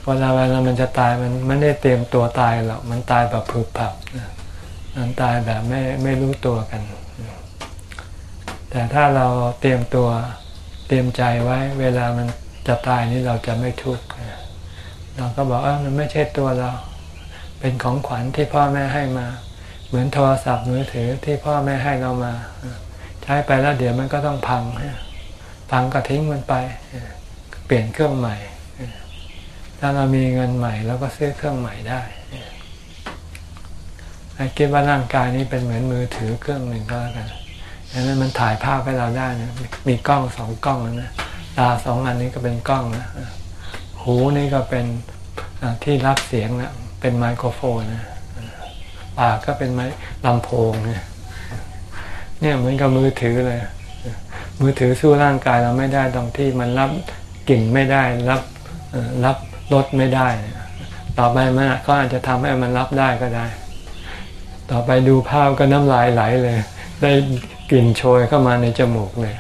เวลาเวลามันจะตายมันไม่ได้เตรียมตัวตายหรอกมันตายแบบผุบผับมันตายแบบไม่ไม่รู้ตัวกันแต่ถ้าเราเตรียมตัวเตรียมใจไว้เวลามันจะตายนี่เราจะไม่ทุกข์เราก็บอกว่ามันไม่ใช่ตัวเราเป็นของขวัญที่พ่อแม่ให้มาเหมือนโทรศัพท์มือถือที่พ่อแม่ให้เรามาใช้ไปแล้วเดี๋ยวมันก็ต้องพังพังก็ทิ้งมันไปเปลี่ยนเครื่องใหม่ถ้าเรามีเงินใหม่เราก็ซื้อเครื่องใหม่ได้ให้คิดว่าร่างกายนี้เป็นเหมือนมือถือเครื่องหนึ่งก็แล้วกันดังนั้นมันถ่ายภาพให้เราได้นะมีกล้องสองกล้องนะตาสองอันนี้ก็เป็นกล้องนะหูนี่ก็เป็นที่รับเสียงนะเป็นไมโครโฟนนะปากก็เป็นไม้ลำโพงเนี่ยเนี่ยเหมือนกับมือถือเลยมือถือสู้ร่างกายเราไม่ได้ตรงที่มันรับกลิ่นไม่ได้รับรับรสไม่ได้ต่อไปมันก็อาจจะทำให้มันรับได้ก็ได้ต่อไปดูภาพก็น้ำลายไหลเลยได้กลิ่นโชยเข้ามาในจมูกเลย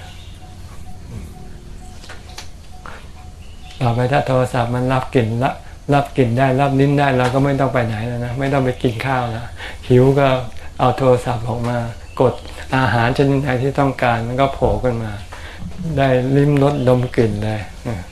ต่อไปถ้าโทรศัพท์มันรับกลิ่นละรับกลิ่นได้รับลิ้นได้เราก็ไม่ต้องไปไหนแล้วนะไม่ต้องไปกินข้าวแล้วหิวก็เอาโทรศัพท์ออกมากดอาหารชนิดไหนที่ต้องการมันก็โผล่ขึ้นมาได้ลิ้มรสดมกลิ่นเลย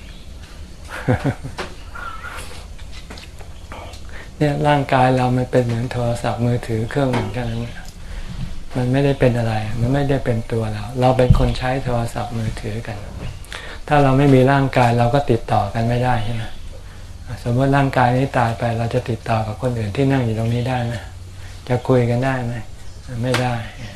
เนี่ยร่างกายเรามันเป็นเหมือนโทรศัพท์มือถือเครื่องหนึ่งกันนั้นมันไม่ได้เป็นอะไรมันไม่ได้เป็นตัวเราเราเป็นคนใช้โทรศัพท์มือถือกันถ้าเราไม่มีร่างกายเราก็ติดต่อกันไม่ได้ใช่ไหมสมมติร่างกายนี้ตายไปเราจะติดต่อกับคนอื่นที่นั่งอยู่ตรงนี้ได้ไหมจะคุยกันได้ไหมไม่ได้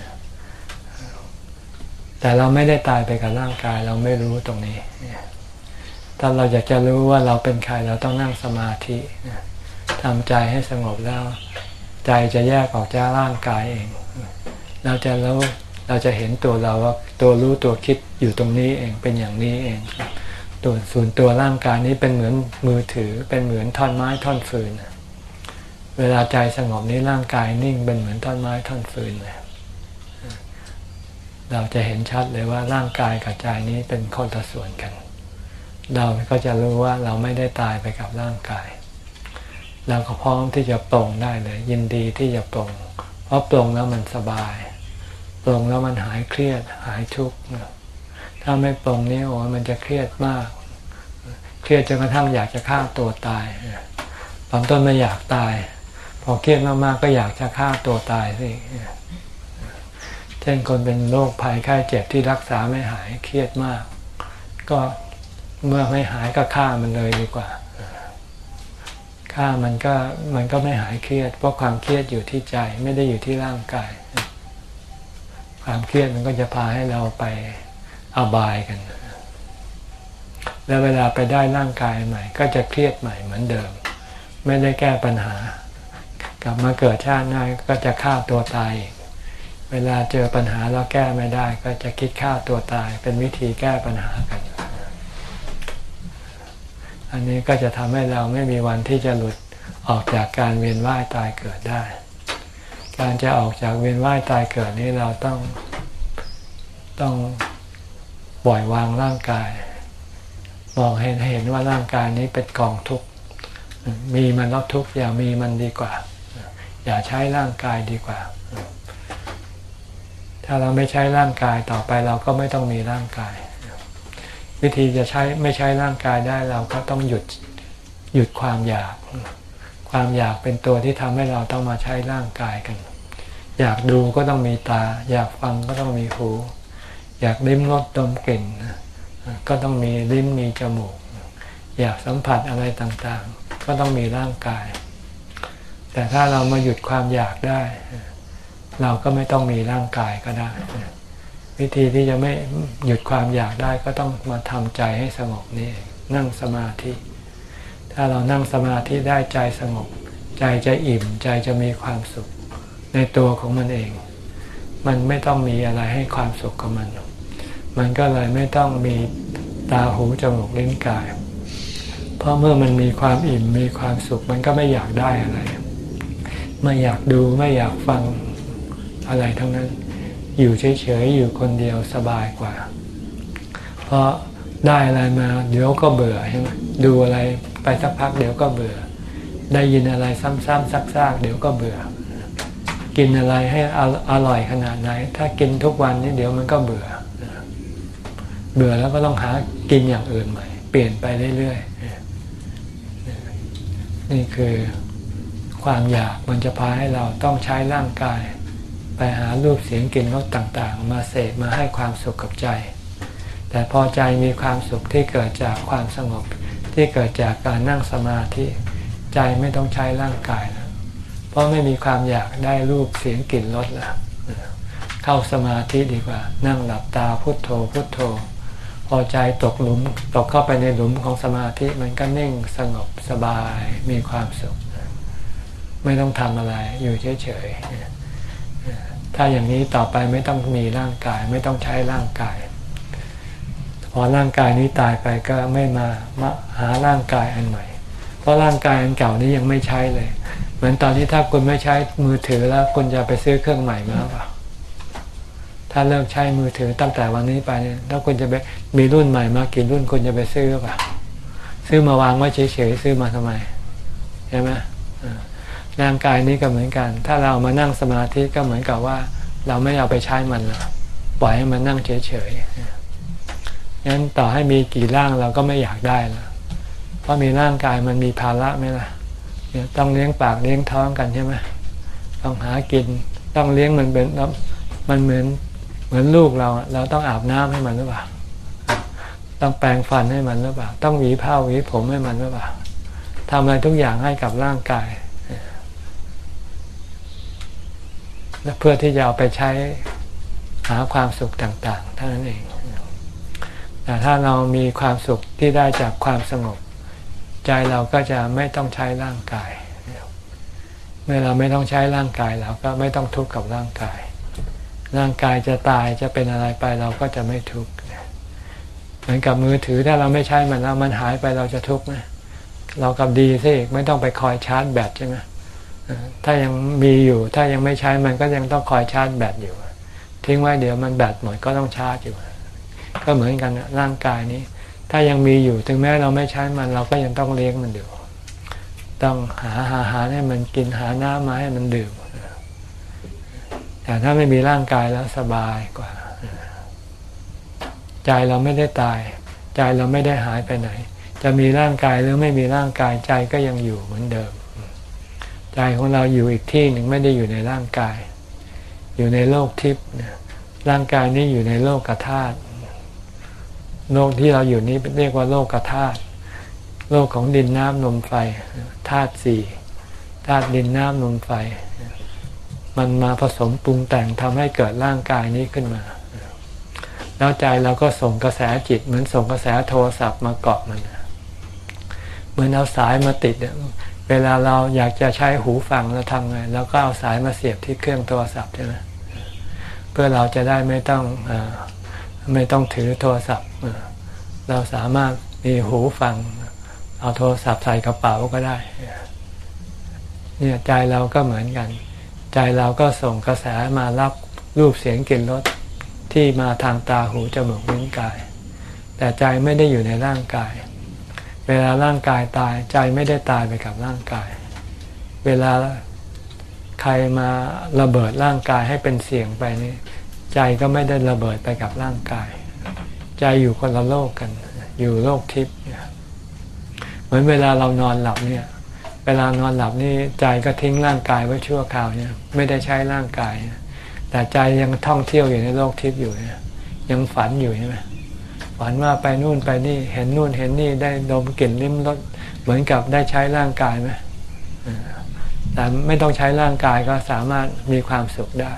แต่เราไม่ได้ตายไปกับร่างกายเราไม่รู้ตรงนี้ถ้าเราอยากจะรู้ว่าเราเป็นใครเราต้องนั่งสมาธิทำใจให้สงบแล้วใจจะแยกออกจากร่างกายเองเราจะรู้เราจะเห็นตัวเราว่าตัวรู้ตัวคิดอยู่ตรงนี้เองเป็นอย่างนี้เองตัวส่วนตัวร่างกายนี้เป็นเหมือนมือถือเป็นเหมือนท่อนไม้ท่อนฟืนเวลาใจสงบนี้ร่างกายนิ่งเป็นเหมือนท่อนไม้ท่อนฟืนเลยเราจะเห็นชัดเลยว่าร่างกายกับใจนี้เป็นคนละส่วนกันเราก็จะรู้ว่าเราไม่ได้ตายไปกับร่างกายเราก็พร้อมที่จะปลงได้เลยยินดีที่จะปลงเพราะปลงแล้วมันสบายปลงแล้วมันหายเครียดหายทุกข์ถ้าไม่ปลงนี่โอ้มันจะเครียดมากเครียดจนกระทั่งอยากจะฆ่าตัวตายตอนต้นไม่อยากตายพอเครียดมากๆก็อยากจะฆ่าตัวตายสิเช่นคนเป็นโรคภัยไข้เจ็บที่รักษาไม่หายเครียดมากก็เมื่อไม่หายก็ฆ่ามันเลยดีกว่าฆ่ามันก็มันก็ไม่หายเครียดเพราะความเครียดอยู่ที่ใจไม่ได้อยู่ที่ร่างกายความเครียดมันก็จะพาให้เราไปอบายกันแล้วเวลาไปได้ร่างกายใหม่ก็จะเครียดใหม่เหมือนเดิมไม่ได้แก้ปัญหากลับมาเกิดชาติหน้าก็จะฆ่าตัวตายเวลาเจอปัญหาแล้วแก้ไม่ได้ก็จะคิดฆ่าตัวตายเป็นวิธีแก้ปัญหากันอันนี้ก็จะทำให้เราไม่มีวันที่จะหลุดออกจากการเวียนว่ายตายเกิดได้การจะออกจากเวียนว่ายตายเกิดนี้เราต้องต้องปล่อยวางร่างกายมองเห็นเห็นว่าร่างกายนี้เป็นกองทุกข์มีมันแล้วทุกข์อย่ามีมันดีกว่าอย่าใช้ร่างกายดีกว่าถ้าเราไม่ใช้ร่างกายต่อไปเราก็ไม่ต้องมีร่างกายวิธีจะใช้ไม่ใช้ร่างกายได้เราก็ต้องหยุดหยุดความอยากความอยากเป็นตัวที่ทำให้เราต้องมาใช้ร่างกายกันอยากดูก็ต้องมีตาอยากฟังก็ต้องมีหูอยากลิ้มรสดมกลิ่นก็ต้องมีลิ้นมีจมูกอยากสัมผัสอะไรต่างๆก็ต้องมีร่างกายแต่ถ้าเรามาหยุดความอยากได้เราก็ไม่ต้องมีร่างกายก็ได้วิธีที่จะไม่หยุดความอยากได้ก็ต้องมาทำใจให้สงบนี่นั่งสมาธิถ้าเรานั่งสมาธิได้ใจสงบใจจะอิ่มใจจะมีความสุขในตัวของมันเองมันไม่ต้องมีอะไรให้ความสุขกับมันมันก็เลยไม่ต้องมีตาหูจมูกลิ้นกายเพราะเมื่อมันมีความอิ่มมีความสุขมันก็ไม่อยากได้อะไรไม่อยากดูไม่อยากฟังอะไรทั้งนั้นอยู่เฉยๆอยู่คนเดียวสบายกว่าเพราะได้อะไรมาเดี๋ยวก็เบื่อใช่ไหมดูอะไรไปสักพักเดี๋ยวก็เบื่อได้ยินอะไรซ้ำๆซักๆเดี๋ยวก็เบื่อกินอะไรให้อร่อยขนาดไหนถ้ากินทุกวันนี่เดี๋ยวมันก็เบื่อเบื่อแล้วก็ต้องหากินอย่างอื่นใหม่เปลี่ยนไปเรื่อยๆนี่คือความอยากมันจะพาให้เราต้องใช้ร่างกายไปหารูปเสียงกลิ่นรสต่างๆมาเสพมาให้ความสุขกับใจแต่พอใจมีความสุขที่เกิดจากความสงบที่เกิดจากการนั่งสมาธิใจไม่ต้องใช้ร่างกายแล้วเพราะไม่มีความอยากได้รูปเสียงกลิ่นรสแล้วเข้าสมาธิดีกว่านั่งหลับตาพุทโธพุทโธพอใจตกหลุมตกเข้าไปในหลุมของสมาธิมันก็นิ่งสงบสบายมีความสุขไม่ต้องทำอะไรอยู่เฉยๆถ้าอย่างนี้ต่อไปไม่ต้องมีร่างกายไม่ต้องใช้ร่างกายพอร่างกายนี้ตายไปก็ไม่มามาหาร่างกายอันใหม่เพราะร่างกายอันเก่านี้ยังไม่ใช้เลยเหมือนตอนที่ถ้าคุณไม่ใช้มือถือแล้วคุณจะไปซื้อเครื่องใหม่มาหรือเปล่าถ้าเลิกใช้มือถือตั้งแต่วันนี้ไปเนี่ยถ้าคุณจะไปมีรุ่นใหม่มากี่รุ่นคุณจะไปซื้อหรือเปล่าซื้อมาวางไว้เฉยๆซื้อมาทำไมใช่ไหมร่างกายนี้ก็เหมือนกันถ้าเรามานั่งสมาธิก็เหมือนกับว่าเราไม่เอาไปใช้มันแล้วปล่อยให้มันนั่งเฉยๆงั้นต่อให้มีกี่ร่างเราก็ไม่อยากได้แล้วเพราะมีร่างกายมันมีภาระไหมล่ะเนี่ยต้องเลี้ยงปากเลี้ยงท้องกันใช่ไหมต้องหากินต้องเลี้ยงมันเป็นมันเหมือนเหมือนลูกเราเราต้องอาบน้ำให้มันหรือเปล่าต้องแปรงฟันให้มันหรือเปล่าต้องหวีผ้าหวีผมให้มันหรือเปล่าทำอะไรทุกอย่างให้กับร่างกายเพื่อที่จะเอาไปใช้หาความสุขต่างๆเท่านั้นเองแต่ถ้าเรามีความสุขที่ได้จากความสงบใจเราก็จะไม่ต้องใช้ร่างกายเมื่อเราไม่ต้องใช้ร่างกายเราก็ไม่ต้องทุกข์กับร่างกายร่างกายจะตายจะเป็นอะไรไปเราก็จะไม่ทุกข์เหมือนกับมือถือถ้าเราไม่ใช้มันแล้วมันหายไปเราจะทุกข์ไหมเรากับดีซิไม่ต้องไปคอยชาร์จแบตใช่ไหมถ้ายังมีอยู่ถ้ายังไม่ใช้มันก็ยังต้องคอยชาร์จแบตอยู่ทิ้งไว้เดี๋ยวมันแบตหมดก็ต้องชาร์จอยู่ก็เหมือนกันร่างกายนี้ถ้ายังมีอยู่ถึงแม้เราไม่ใช้มันเราก็ยังต้องเลี้ยงมันอยู่ต้องหาอาหารให้มันกินหาน้ำมาให้มันดื่มแต่ถ้าไม่มีร่างกายแล้วสบายกว่าใจเราไม่ได้ตายใจเราไม่ได้หายไปไหนจะมีร่างกายหรือไม่มีร่างกายใจก็ยังอยู่เหมือนเดิมใจของเราอยู่อีกที่หนึ่งไม่ได้อยู่ในร่างกายอยู่ในโลกทิพย์ร่างกายนี้อยู่ในโลกธาตุโลกที่เราอยู่นี้เรียกว่าโลกธาตุโลกของดินน้ำลมไฟธาตุสี่ธาตุดินน้ำลมไฟมันมาผสมปรุงแต่งทำให้เกิดร่างกายนี้ขึ้นมาแล้วใจเราก็ส่งกระแสจิตเหมือนส่งกระแสโทรศัพท์มาเกาะมันเหมือนเอาสายมาติดเวลาเราอยากจะใช้หูฟังเราทำไงเราก็เอาสายมาเสียบที่เครื่องโทรศัพท์ใช่ไหมเพื่อเราจะได้ไม่ต้องเอ่อไม่ต้องถือโทรศัพท์เราสามารถมีหูฟังเอาโทรศัพท์ใส่กระเป๋าก็ได้เนี่ยใจเราก็เหมือนกันใจเราก็ส่งกระแสมารับรูปเสียงกลิ่นรสที่มาทางตาหูจมูกลิ้นกายแต่ใจไม่ได้อยู่ในร่างกายเวลาร่างกายตายใจไม่ได้ตายไปกับร่างกายเวลาใครมาระเบิดร่างกายให้เป็นเสียงไปนี่ใจก็ไม่ได้ระเบิดไปกับร่างกายใจอยู่คนละโลกกันอยู่โลกทิพย์เหมือนเวลาเรานอนหลับเนี่ยเวลานอนหลับนี่ใจก็ทิ้งร่างกายไว้ชั่วคราวเนี่ยไม่ได้ใช้ร่างกายแต่ใจยังท่องเที่ยวอยู่ในโลกทิพย์อยู่เนี่ยยังฝันอยู่ใช่ไหมฝันว่าไปนู่นไปนี่เห็นนู่นเห็นนี่ได้ดมกลิ่นลิ้มรสเหมือนกับได้ใช้ร่างกายไหมแต่ไม่ต้องใช้ร่างกายก็สามารถมีความสุขได้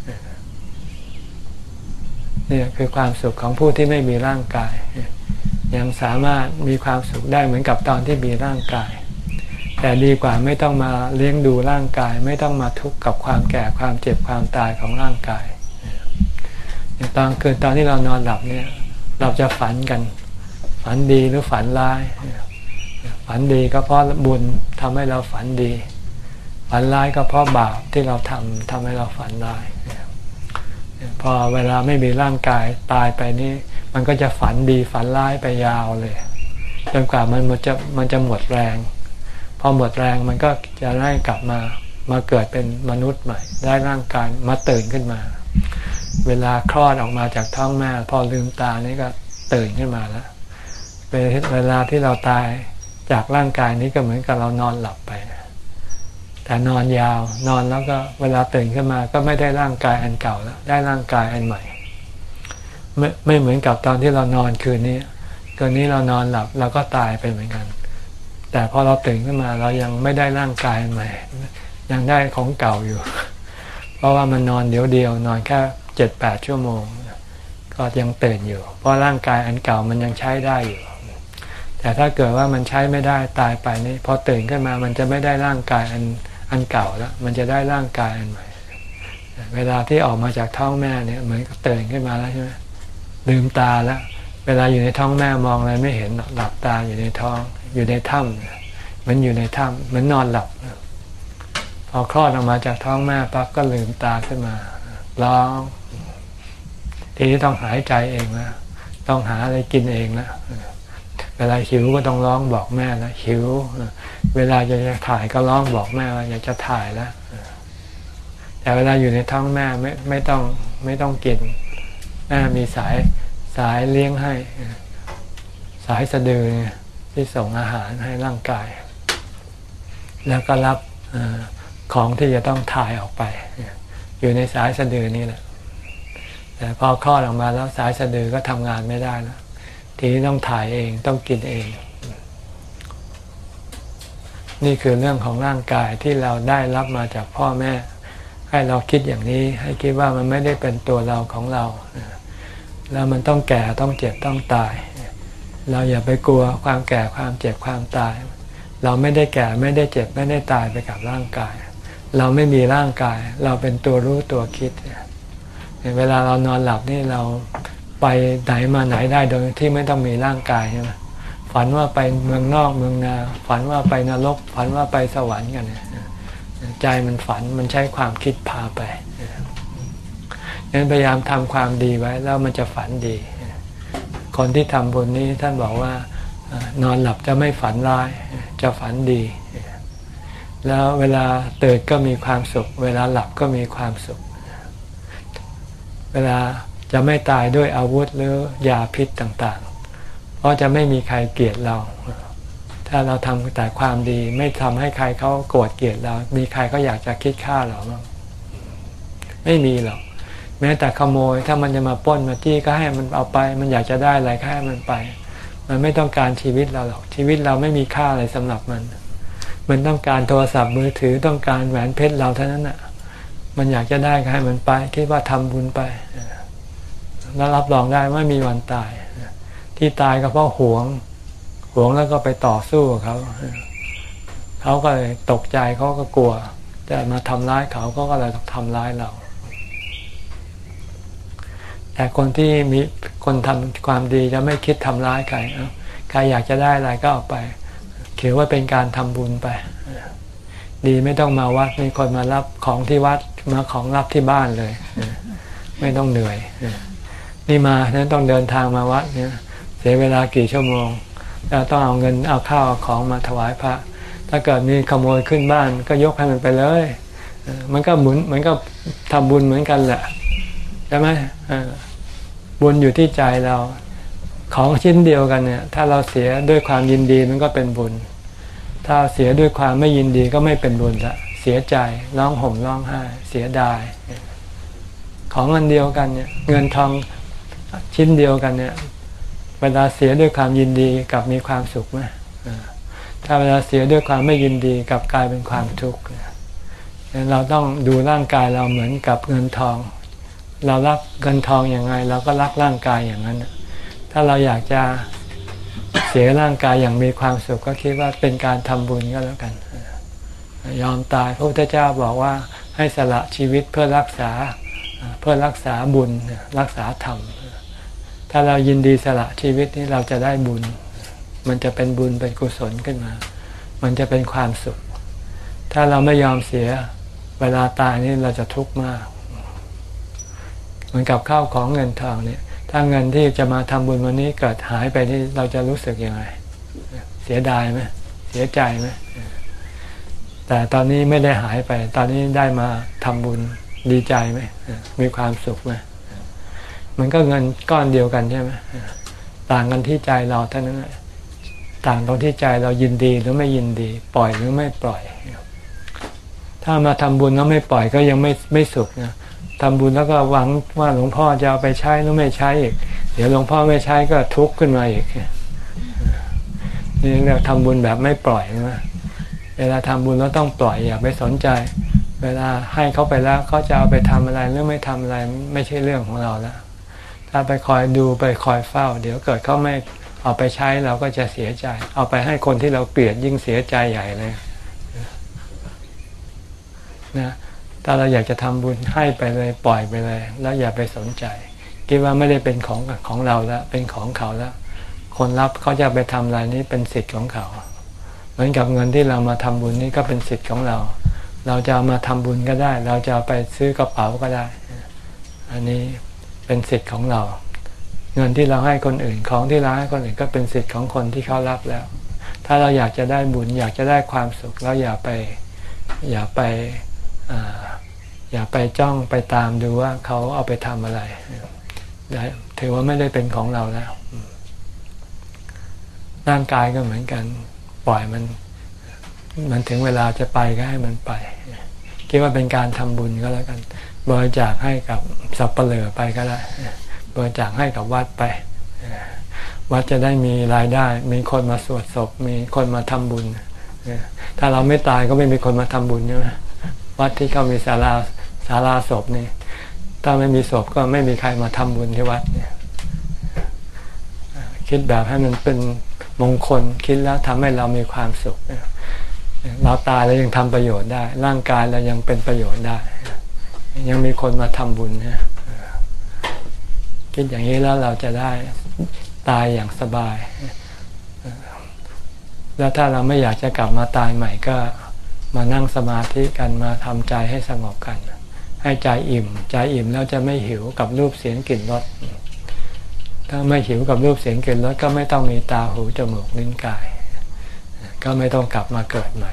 นี่คือความสุขของผู้ที่ไม่มีร่างกายยังสามารถมีความสุขได้เหมือนกับตอนที่มีร่างกายแต่ดีกว่าไม่ต้องมาเลี้ยงดูร่างกายไม่ต้องมาทุกข์กับความแก่ความเจ็บความตายของร่างกายตอนคืนตอนที่เรานอนหลับเนี่ยเราจะฝันกันฝันดีหรือฝันร้ายฝันดีก็เพราะบุญทำให้เราฝันดีฝันร้ายก็เพราะบาปที่เราทำทำให้เราฝันร้ายพอเวลาไม่มีร่างกายตายไปนี่มันก็จะฝันดีฝันร้ายไปยาวเลยจนกว่ามันมันจะมันจะหมดแรงพอหมดแรงมันก็จะได้กลับมามาเกิดเป็นมนุษย์ใหม่ได้ร่างกายมาตื่นขึ้นมาเวลาคลอดออกมาจากท้องแม่พอลืมตานี่ก็ตื่นขึ้นมาแล้วเวลาที่เราตายจากร่างกายนี้ก็เหมือนกับเรานอนหลับไปแต่นอนยาวนอนแล้วก็เวลาตื่นขึ้นมาก็ไม่ได้ร่างกายอันเก่าแล้วได้ร่างกายอันใหม่ไม่ไม่เหมือนกับตอนที่เรานอนคืนนี้คืนนี้เรานอนหลับเราก็ตายไปเหมือนกันแต่พอเราตื่นขึ้นมาเรายังไม่ได้ร่างกายอันใหม่ยังได้ของเก่าอยู่เพราะว่ามันนอนเดียวเดียวนอนแค่เจ็ดแปดชั่วโมงก็ยังตื่นอยู่เพราะร่างกายอันเก่ามันยังใช้ได้อยู่แต่ถ้าเกิดว่ามันใช้ไม่ได้ตายไปนี่พอตื่นขึ้นมามันจะไม่ได้ร่างกายอันอันเก่าแล้วมันจะได้ร่างกายอันใหม่เวลาที่ออกมาจากท้องแม่เนี่ยเหมือนกับตื่นขึ้นมาแล้วใช่ไหมลืมตาแล้วเวลาอยู่ในท้องแม่มองอะไรไม่เห็นหลับตาอยู่ในท้องอยู่ในถ้ำมันอยู่ในถ้ำเหมือนนอนหลับพอคลอดออกมาจากท้องแม่ปั๊บก็ลืมตาขึ้นมาร้องทีนี้ต้องหายใจเองนะต้องหาอะไรกินเองนะเวลาหิวก็ต้องร้องบอกแม่นะหิวเวลาจะจะถ่ายก็ร้องบอกแม่ว่าอยากจะถ่ายแล้วแต่เวลาอยู่ในท้องแม่ไม่ไม่ต้องไม่ต้องกินแม่มีสายสายเลี้ยงให้สายสะดือที่ส่งอาหารให้ร่างกายแล้วก็รับของที่จะต้องถ่ายออกไปอยู่ในสายสะดือนี่แหละแต่พอคลอดออกมาแล้วสายสะดือก็ทำงานไม่ได้แล้วทีนี้ต้องถ่ายเองต้องกินเองนี่คือเรื่องของร่างกายที่เราได้รับมาจากพ่อแม่ให้เราคิดอย่างนี้ให้คิดว่ามันไม่ได้เป็นตัวเราของเราแล้วมันต้องแก่ต้องเจ็บต้องตายเราอย่าไปกลัวความแก่ความเจ็บความตายเราไม่ได้แก่ไม่ได้เจ็บไม่ได้ตายไปกับร่างกายเราไม่มีร่างกายเราเป็นตัวรู้ตัวคิดเวลาเรานอนหลับนี่เราไปไหนมาไหนได้โดยที่ไม่ต้องมีร่างกายใช่ไหมฝันว่าไปเมืองนอกเมืองนาฝันว่าไปนรกฝันว่าไปสวรรค์กันใจมันฝันมันใช้ความคิดพาไปงั้นพยายามทำความดีไว้แล้วมันจะฝันดีคนที่ทำบุญนี้ท่านบอกว่านอนหลับจะไม่ฝันร้ายจะฝันดีแล้วเวลาตื่นก็มีความสุขเวลาหลับก็มีความสุขเวลาจะไม่ตายด้วยอาวุธหรือยาพิษต่างๆเพราะจะไม่มีใครเกลียดเราถ้าเราทำแต่ความดีไม่ทำให้ใครเขาโกรธเกลียดเรามีใครก็อยากจะคิดฆ่าเราบ้างไม่มีหรอกแม้แต่ขโมยถ้ามันจะมาปล้นมาจี้ก็ให้มันเอาไปมันอยากจะได้อะไรก็ให้มันไปมันไม่ต้องการชีวิตเราหรอกชีวิตเราไม่มีค่าอะไรสำหรับมันมันต้องการโทรศัพท์มือถือต้องการแหวนเพชรเราเท่านั้นน่ะมันอยากจะได้ก็ให้มันไปคิดว่าทำบุญไปแล้วรับรองได้ว่ามีวันตายที่ตายก็เพราะหวงหวงแล้วก็ไปต่อสู้กับเขาเขาก็เลยตกใจเขาก็กลัวแต่มาทำร้ายเขาเขาก็เลยทำร้ายเราแต่คนที่มีคนทำความดีจะไม่คิดทำร้ายใครใครอยากจะได้อะไรก็เอาไปถือว่าเป็นการทำบุญไปดีไม่ต้องมาวัดมีคนมารับของที่วัดมาของรับที่บ้านเลยไม่ต้องเหนื่อยนี่มานั้นต้องเดินทางมาวัดเนี่ยเสียเวลากี่ชั่วโมงแล้วต้องเอาเงินเอาข้าวเอาของมาถวายพระถ้าเกิดมีขโมยขึ้นบ้านก็ยกให้มันไปเลยมันก็หมุนมันก็ทำบุญเหมือนกันแหละใช่ไหมบุญอยู่ที่ใจเราของชิ้นเดียวกันเนี่ยถ้าเราเสียด้วยความยินดีมันก็เป็นบุญถ้าเสียด้วยความไม่ยินดีก็ไม่เป็นบุญละเสียใจร้องห่มร้องไห้เสียดายของอันเดียวกันเนี่ยเงินทองชิ้นเดียวกันเนี่ยเวลาเสียด้วยความยินดีกับมีความสุขไหมถ้าเวลาเสียด้วยความไม่ยินดีกับกลายเป็นความทุกข์เราต้องดูร่างกายเราเหมือนกับเงินทองเรารักเงินทองอย่างไรเราก็รักร่างกายอย่างนั้นถ้าเราอยากจะเสียร่างกายอย่างมีความสุขก็คิดว่าเป็นการทำบุญก็แล้วกันยอมตายพระพุทธเจ้าบอกว่าให้สละชีวิตเพื่อรักษาเพื่อรักษาบุญรักษาธรรมถ้าเรายินดีสละชีวิตนี้เราจะได้บุญมันจะเป็นบุญเป็นกุศลขึ้นมามันจะเป็นความสุขถ้าเราไม่ยอมเสียเวลาตายนี่เราจะทุกข์มากเหมือนกับข้าวของเงินทองเนี่ยถ้าเงินที่จะมาทำบุญวันนี้เกิดหายไปนี่เราจะรู้สึกยังไงสียดายไหมเสียใจไหมแต่ตอนนี้ไม่ได้หายไปตอนนี้ได้มาทำบุญดีใจไหมมีความสุขไหมมันก็เงินก้อนเดียวกันใช่ไหมต่างกันที่ใจเราเท่านั้นต่างตรงที่ใจเรายินดีหรือไม่ยินดีปล่อยหรือไม่ปล่อยถ้ามาทำบุญแล้วไม่ปล่อยก็ยังไม่ไม่สุขนะทำบุญแล้วก็หวังว่าหลวงพ่อจะเอาไปใช้หรือไม่ใช้อีกเดี๋ยวหลวงพ่อไม่ใช้ก็ทุกข์ขึ้นมาอีกนี่เรียกทำบุญแบบไม่ปล่อยนะเวลาทำบุญแล้วต้องปล่อยอย่าไปสนใจเวลาให้เขาไปแล้วเขาจะเอาไปทำอะไรหรือไม่ทำอะไรไม่ใช่เรื่องของเราแล้วถ้าไปคอยดูไปคอยเฝ้าเดี๋ยวเกิดเขาไม่เอาไปใช้เราก็จะเสียใจเอาไปให้คนที่เราเกลียดยิ่งเสียใจใหญ่เลยนะถ้าเราอยากจะทำบุญให้ไปเลยปล่อยไปเลยแล้วอย่าไปสนใจคิดว่าไม่ได้เป็นของของเราแล้วเป็นของเขาแล้วคนรับเขาจะไปทำอะไรนี้เป็นสิทธิ์ของเขาเหมือนกับเงินที่เรามาทำบุญนี่ก็เป็นสิทธิ์ของเราเราจะเอามาทำบุญก็ได้เราจะเอาไปซื้อกระเป๋าก็ได้อันนี้เป็นสิทธิ์ของเราเงินที่เราให้คนอื่นของที่เราให้คนอื่นก็เป็นสิทธิ์ของคนที่เขารับแล้วถ้าเราอยากจะได้บุญอยากจะได้ความสุขแล้วอย่าไปอย่าไปอ่าอย่าไปจ้องไปตามดูว่าเขาเอาไปทำอะไรถือว่าไม่ได้เป็นของเราแล้วร่างกายก็เหมือนกันปล่อยมันมันถึงเวลาจะไปก็ให้มันไปคิดว่าเป็นการทำบุญก็แล้วกันบริจาคให้กับสัปเหร่อไปก็ได้บริจาคให้กับวัดไปวัดจะได้มีรายได้มีคนมาสวดศพมีคนมาทำบุญถ้าเราไม่ตายก็ไม่มีคนมาทำบุญใช่ไหมวัดที่เขามีศาลาศาลาศพนี่ถ้าไม่มีศพก็ไม่มีใครมาทำบุญที่วัดเนี่ยคิดแบบให้มันเป็นมงคลคิดแล้วทำให้เรามีความสุขเราตายแล้วยังทำประโยชน์ได้ร่างกายเรายังเป็นประโยชน์ได้ยังมีคนมาทำบุญเนี่ยคิดอย่างนี้แล้วเราจะได้ตายอย่างสบายแล้วถ้าเราไม่อยากจะกลับมาตายใหม่ก็มานั่งสมาธิกันมาทำใจให้สงบกันให้ใจอิ่มใจอิ่มแล้วจะไม่หิวกับรูปเสียงกลิ่นรสถ้าไม่หิวกับรูปเสียงกลิ่นรสก็ไม่ต้องมีตาหูจมูกลิ้นกายก็ไม่ต้องกลับมาเกิดใหม่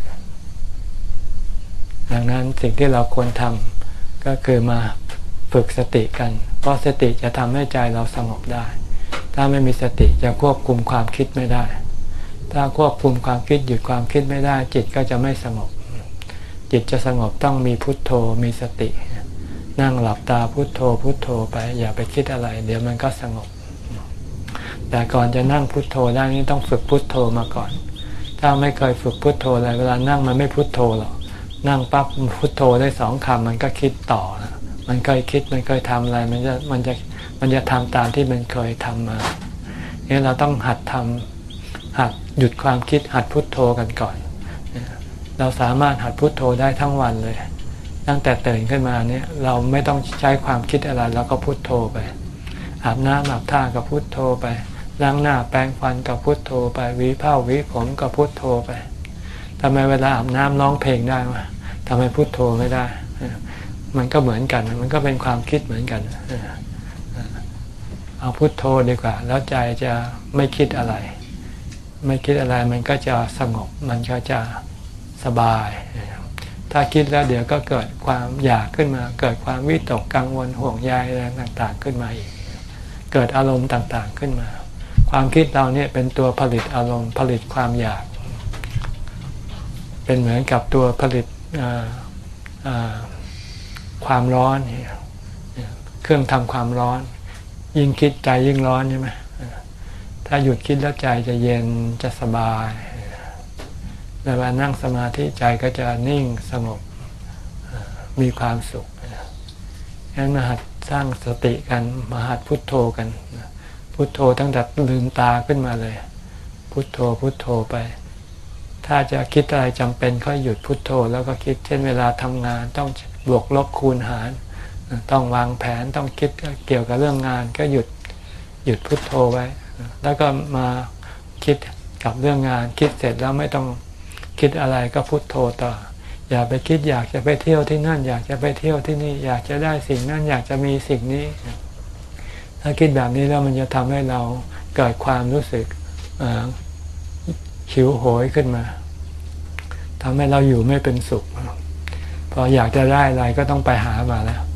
ดังนั้นสิ่งที่เราควรทำก็คือมาฝึกสติกันเพราะสติจะทำให้ใจเราสงบได้ถ้าไม่มีสติจะควบคุมความคิดไม่ได้ถ้าควบคุมความคิดหยุดความคิดไม่ได้จิตก็จะไม่สงบจิตจะสงบต้องมีพุทโธมีสตินั่งหลับตาพุทโธพุทโธไปอย่าไปคิดอะไรเดี๋ยวมันก็สงบแต่ก่อนจะนั่งพุทโธได้นี่ต้องฝึกพุทโธมาก่อนถ้าไม่เคยฝึกพุทโธอะไรเวลานั่งมันไม่พุทโธหรอกนั่งปั๊บพุทโธได้สองคำมันก็คิดต่อมันเคยคิดมันเคยทำอะไรมันจะมันจะมันจะทำตามที่มันเคยทำมาเนี่ยเราต้องหัดทำหัดหยุดความคิดหัดพุทโธกันก่อนเราสามารถหัดพุทโธได้ทั้งวันเลยตั้งแต่ตื่นขึ้นมาเนี่ยเราไม่ต้องใช้ความคิดอะไรเราก็พุทโธไปอาบน้ำอาบท่าก็พุทโธไปล้างหน้าแปรงฟันก็พุทโธไปหวีผ้าหวีผมก็พุทโธไปทำไมเวลาอาบน้ำร้องเพลงได้วะทำไมพุทโธไม่ได้มันก็เหมือนกันมันก็เป็นความคิดเหมือนกันเอาพุทโธดีกว่าแล้วใจจะไม่คิดอะไรไม่คิดอะไรมันก็จะสงบมันก็จะสบายถ้าคิดแล้วเดี๋ยวก็เกิดความอยากขึ้นมาเกิดความวิตกกังวลห่วงใยอะไรต่างๆขึ้นมาอีกเกิดอารมณ์ต่างๆขึ้นมาความคิดเราเนี่ยเป็นตัวผลิตอารมณ์ผลิตความอยากเป็นเหมือนกับตัวผลิตความร้อนเครื่องทำความร้อนยิ่งคิดใจยิ่งร้อนใช่ไหมถ้าหยุดคิดแล้วใจจะเย็นจะสบายเวลานั่งสมาธิใจก็จะนิ่งสงบมีความสุขงั้นมาหัดสร้างสติกันมาหัดพุทโธกันพุทโธตั้งแต่ลืมตาขึ้นมาเลยพุทโธพุทโธไปถ้าจะคิดอะไรจำเป็นก็หยุดพุทโธแล้วก็คิดเช่นเวลาทำงานต้องบวกลบคูณหารต้องวางแผนต้องคิดเกี่ยวกับเรื่องงานก็หยุดหยุดพุทโธไว้แล้วก็มาคิดกับเรื่องงานคิดเสร็จแล้วไม่ต้องคิดอะไรก็พุทโธต่ออย่าไปคิดอยากจะไปเที่ยวที่นั่นอยากจะไปเที่ยวที่นี่อยากจะได้สิ่งนั้นอยากจะมีสิ่งนี้ถ้าคิดแบบนี้แล้วมันจะทำให้เราเกิดความรู้สึกหิวโหยขึ้นมาทำให้เราอยู่ไม่เป็นสุขพออยากจะได้อะไรก็ต้องไปหามาแล้ว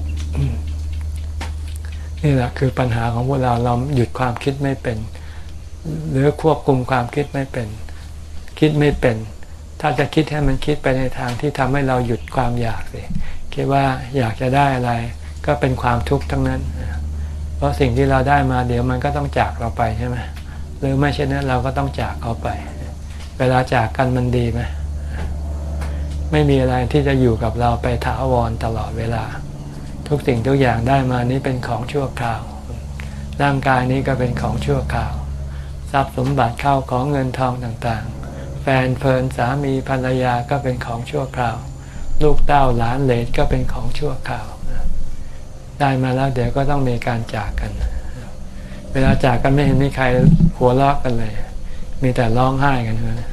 นี่แหละคือปัญหาของพวกเราเราหยุดความคิดไม่เป็นหรือควบคุมความคิดไม่เป็นคิดไม่เป็นถ้าจะคิดให้มันคิดไปในทางที่ทำให้เราหยุดความอยากสิคิดว่าอยากจะได้อะไรก็เป็นความทุกข์ทั้งนั้นเพราะสิ่งที่เราได้มาเดี๋ยวมันก็ต้องจากเราไปใช่ไหมหรือไม่เช่นนั้นเราก็ต้องจากเขาไปเวลาจากกันมันดีไหมไม่มีอะไรที่จะอยู่กับเราไปถาวรตลอดเวลาทุกสิ่งทุกอย่างได้มานี้เป็นของชั่วคราวร่างกายนี้ก็เป็นของชั่วคราวทรัพย์สมบัติเข้าของเงินทองต่างๆแฟนเพลินสามีภรรยาก็เป็นของชั่วคราวลูกเต้าหลานเหลนก็เป็นของชั่วคราวได้มาแล้วเดี๋ยวก็ต้องมีการจากกันเวลาจากกันไม่เห็นมีใครหัวเราะกันเลยมีแต่ร้องไห้กันนะ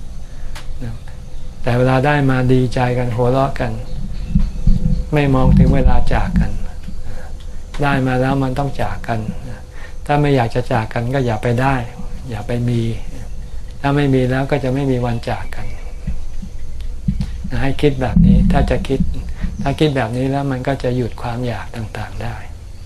แต่เวลาได้มาดีใจกันหัวเราะกันไม่มองถึงเวลาจากกันได้มาแล้วมันต้องจากกันถ้าไม่อยากจะจากกันก็อย่าไปได้อย่าไปมีถ้าไม่มีแล้วก็จะไม่มีวันจากกันให้คิดแบบนี้ถ้าจะคิดถ้าคิดแบบนี้แล้วมันก็จะหยุดความอยากต่างๆได้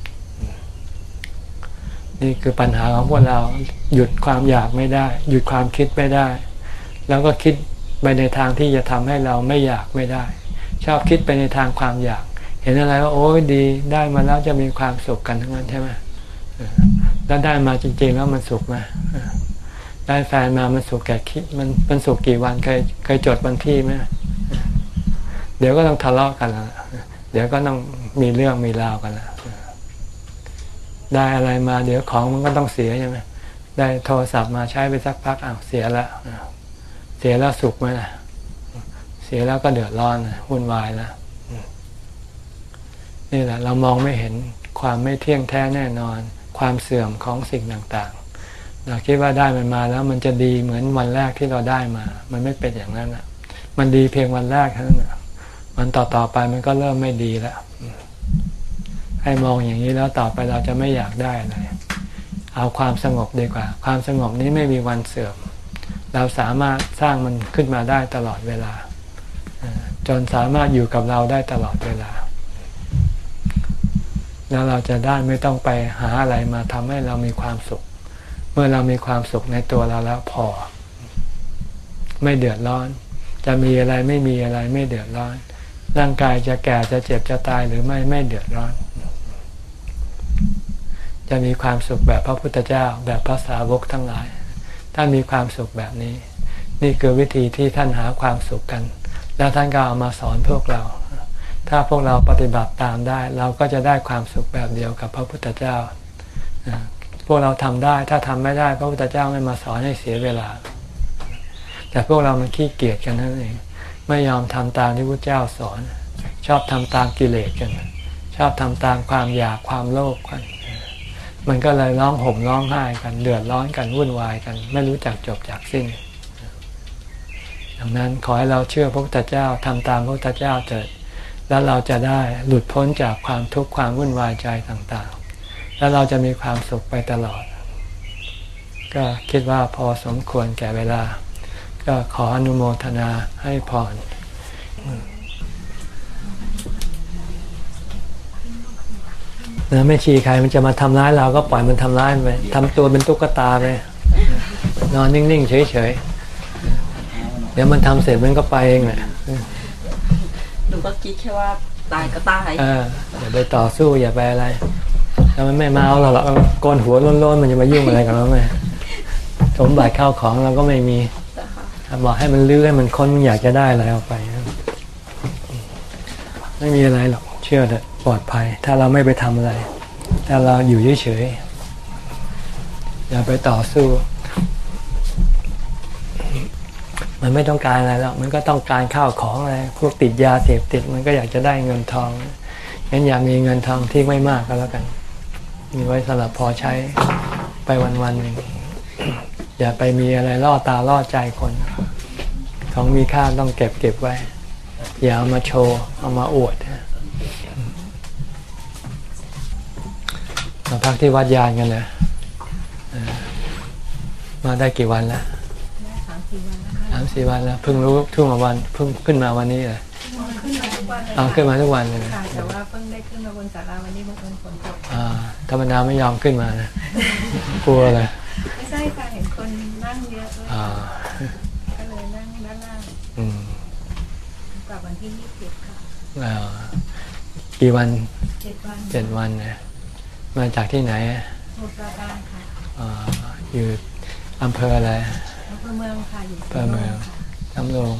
นี่คือปัญหาของพวกเราหยุดความอยากไม่ได้หยุดความคิดไม่ได้แล้วก็คิดไปในทางที่จะทำให้เราไม่อยากไม่ได้ชอบคิดไปในทางความอยากเห็นอะไรว่าโอ้ยดีได้มาแล้วจะมีความสุขกันทั้งนั้นใช่ไหมแล้วได้มาจริงๆแล้วมันสุขไหมได้แฟนมามันสุขแก่คิดมันมันสุขกี่วันเคยเคยจดวันที่ไหมเดี๋ยวก็ต้องทะเลาะกันแล้วเดี๋ยวก็ต้องมีเรื่องมีราวกันแล้วได้อะไรมาเดี๋ยวของมันก็ต้องเสียใช่ไหมได้โทรศัพท์มาใช้ไปสักพักอ้าวเสียแล้วเสียแล้วสุขไหมล่ะเสียแล้วก็เดือดร้อนวุ่นวายแล้วนี่แหละเรามองไม่เห็นความไม่เที่ยงแท้แน่นอนความเสื่อมของสิ่งต่างๆเราคิดว่าได้มันมาแล้วมันจะดีเหมือนวันแรกที่เราได้มามันไม่เป็นอย่างนั้นอ่ะมันดีเพียงวันแรกเท่านั้นมันต่อๆไปมันก็เริ่มไม่ดีแล้วให้มองอย่างนี้แล้วต่อไปเราจะไม่อยากได้อะไรเอาความสงบดีกว่าความสงบนี้ไม่มีวันเสื่อมเราสามารถสร้างมันขึ้นมาได้ตลอดเวลาจนสามารถอยู่กับเราได้ตลอดเวลาแล้วเราจะได้ไม่ต้องไปหาอะไรมาทำให้เรามีความสุขเมื่อเรามีความสุขในตัวเราแล้วพอไม่เดือดร้อนจะมีอะไรไม่มีอะไรไม่เดือดร้อนร่างกายจะแก่จะเจ็บจะตายหรือไม่ไม่เดือดร้อนจะมีความสุขแบบพระพุทธเจ้าแบบพระสาวกทั้งหลายท่านมีความสุขแบบนี้นี่คือวิธีที่ท่านหาความสุขกันแล้วท่านก็เอามาสอนพวกเราถ้าพวกเราปฏิบัติตามได้เราก็จะได้ความสุขแบบเดียวกับพระพุทธเจ้าพวกเราทำได้ถ้าทำไม่ได้พระพุทธเจ้าไม่มาสอนให้เสียเวลาแต่พวกเรามันขี้เกียจกันนั่นเองไม่ยอมทำตามที่พระเจ้าสอนชอบทำตามกิเลสกันชอบทำตามความอยากความโลภกันมันก็เลยร้องห่มร้องไห้กันเดือดร้อนกันวุ่นวายกันไม่รู้จักจบจากสิ้นดังนั้นขอให้เราเชื่อพระพุทธเจ้าทำตามพระพุทธเจ้าเถิดแล้วเราจะได้หลุดพ้นจากความทุกข์ความวุ่นวายใจต่างๆแล้วเราจะมีความสุขไปตลอดก็คิดว่าพอสมควรแก่เวลาก็ขออนุโมทนาให้พรนะไม่ชี้ใครมันจะมาทำร้ายเราก็ปล่อยมันทำร้ายไปทำตัวเป็นตุ๊กตาไปนอนนิ่งๆเฉยๆเดี๋ยวมันทำเสร็จมันก็ไปเองแหละหนูก็คิดแค่ว่าตายก็ตายอ่าอย่าไปต่อสู้อย่าไปอะไรถ้ามันไม่มาเอาเราหรอกโกนหัวโล้นๆมันจะมายุ่งอะไรกับเราไหมสมบัติเข้าของเราก็ไม่มีบอกให้มันลื้อให้มันค้นมันอยากจะได้อะไรเอาไปไม่มีอะไรหรอกเชื่อเถอะปลอดภัยถ้าเราไม่ไปทำอะไรถ้าเราอยู่เฉยๆอย่าไปต่อสู้มันไม่ต้องการอะไรแล้วมันก็ต้องการข้าวของอะไรพวกติดยาเสพติดมันก็อยากจะได้เงินทองงั้นอย่ามีเงินทองที่ไม่มากก็แล้วกันมีไว้สำหรับพอใช้ไปวันๆหนึ่งอย่าไปมีอะไรล่อตาล่อใจคนของมีค่าต้องเก็บเก็บไว้อย่าเอามาโชว์เอามาอวดมาพักที่วัดยานกันเลยมาได้กี่วันแล้วสามสี่วันนะคะสามสี่วันแล้วเพิ่งรู้ช่วงวันเพิ่งขึ้นมาวันนี้เลยขึ้นมาทุกวันอ๋อขึ้นมาทุกวันเลยค่ะแต่ว่าเพิ่งได้ขึ้นมาบนศาลาวันนี้บังเอิญฝนตกอ่าธรรมดาไม่ยอมขึ้นมานะกลัวเลยไม่ใช่ค่ะเห็นคนนั่งเยอะเลยอ่าก็เลยนั่งด้านล่างอืมกลับวันที่ยี่สิบเจ็ดค่ะอ่ากี่วันเจ็ดวันเจ็ดวันนะมาจากที่ไหนสมุทรปราการค่ะอ่าอยู่อำเภออะไรอำเภอเมืองค่ะอยู่อำเภอเมืองค่ะจำลง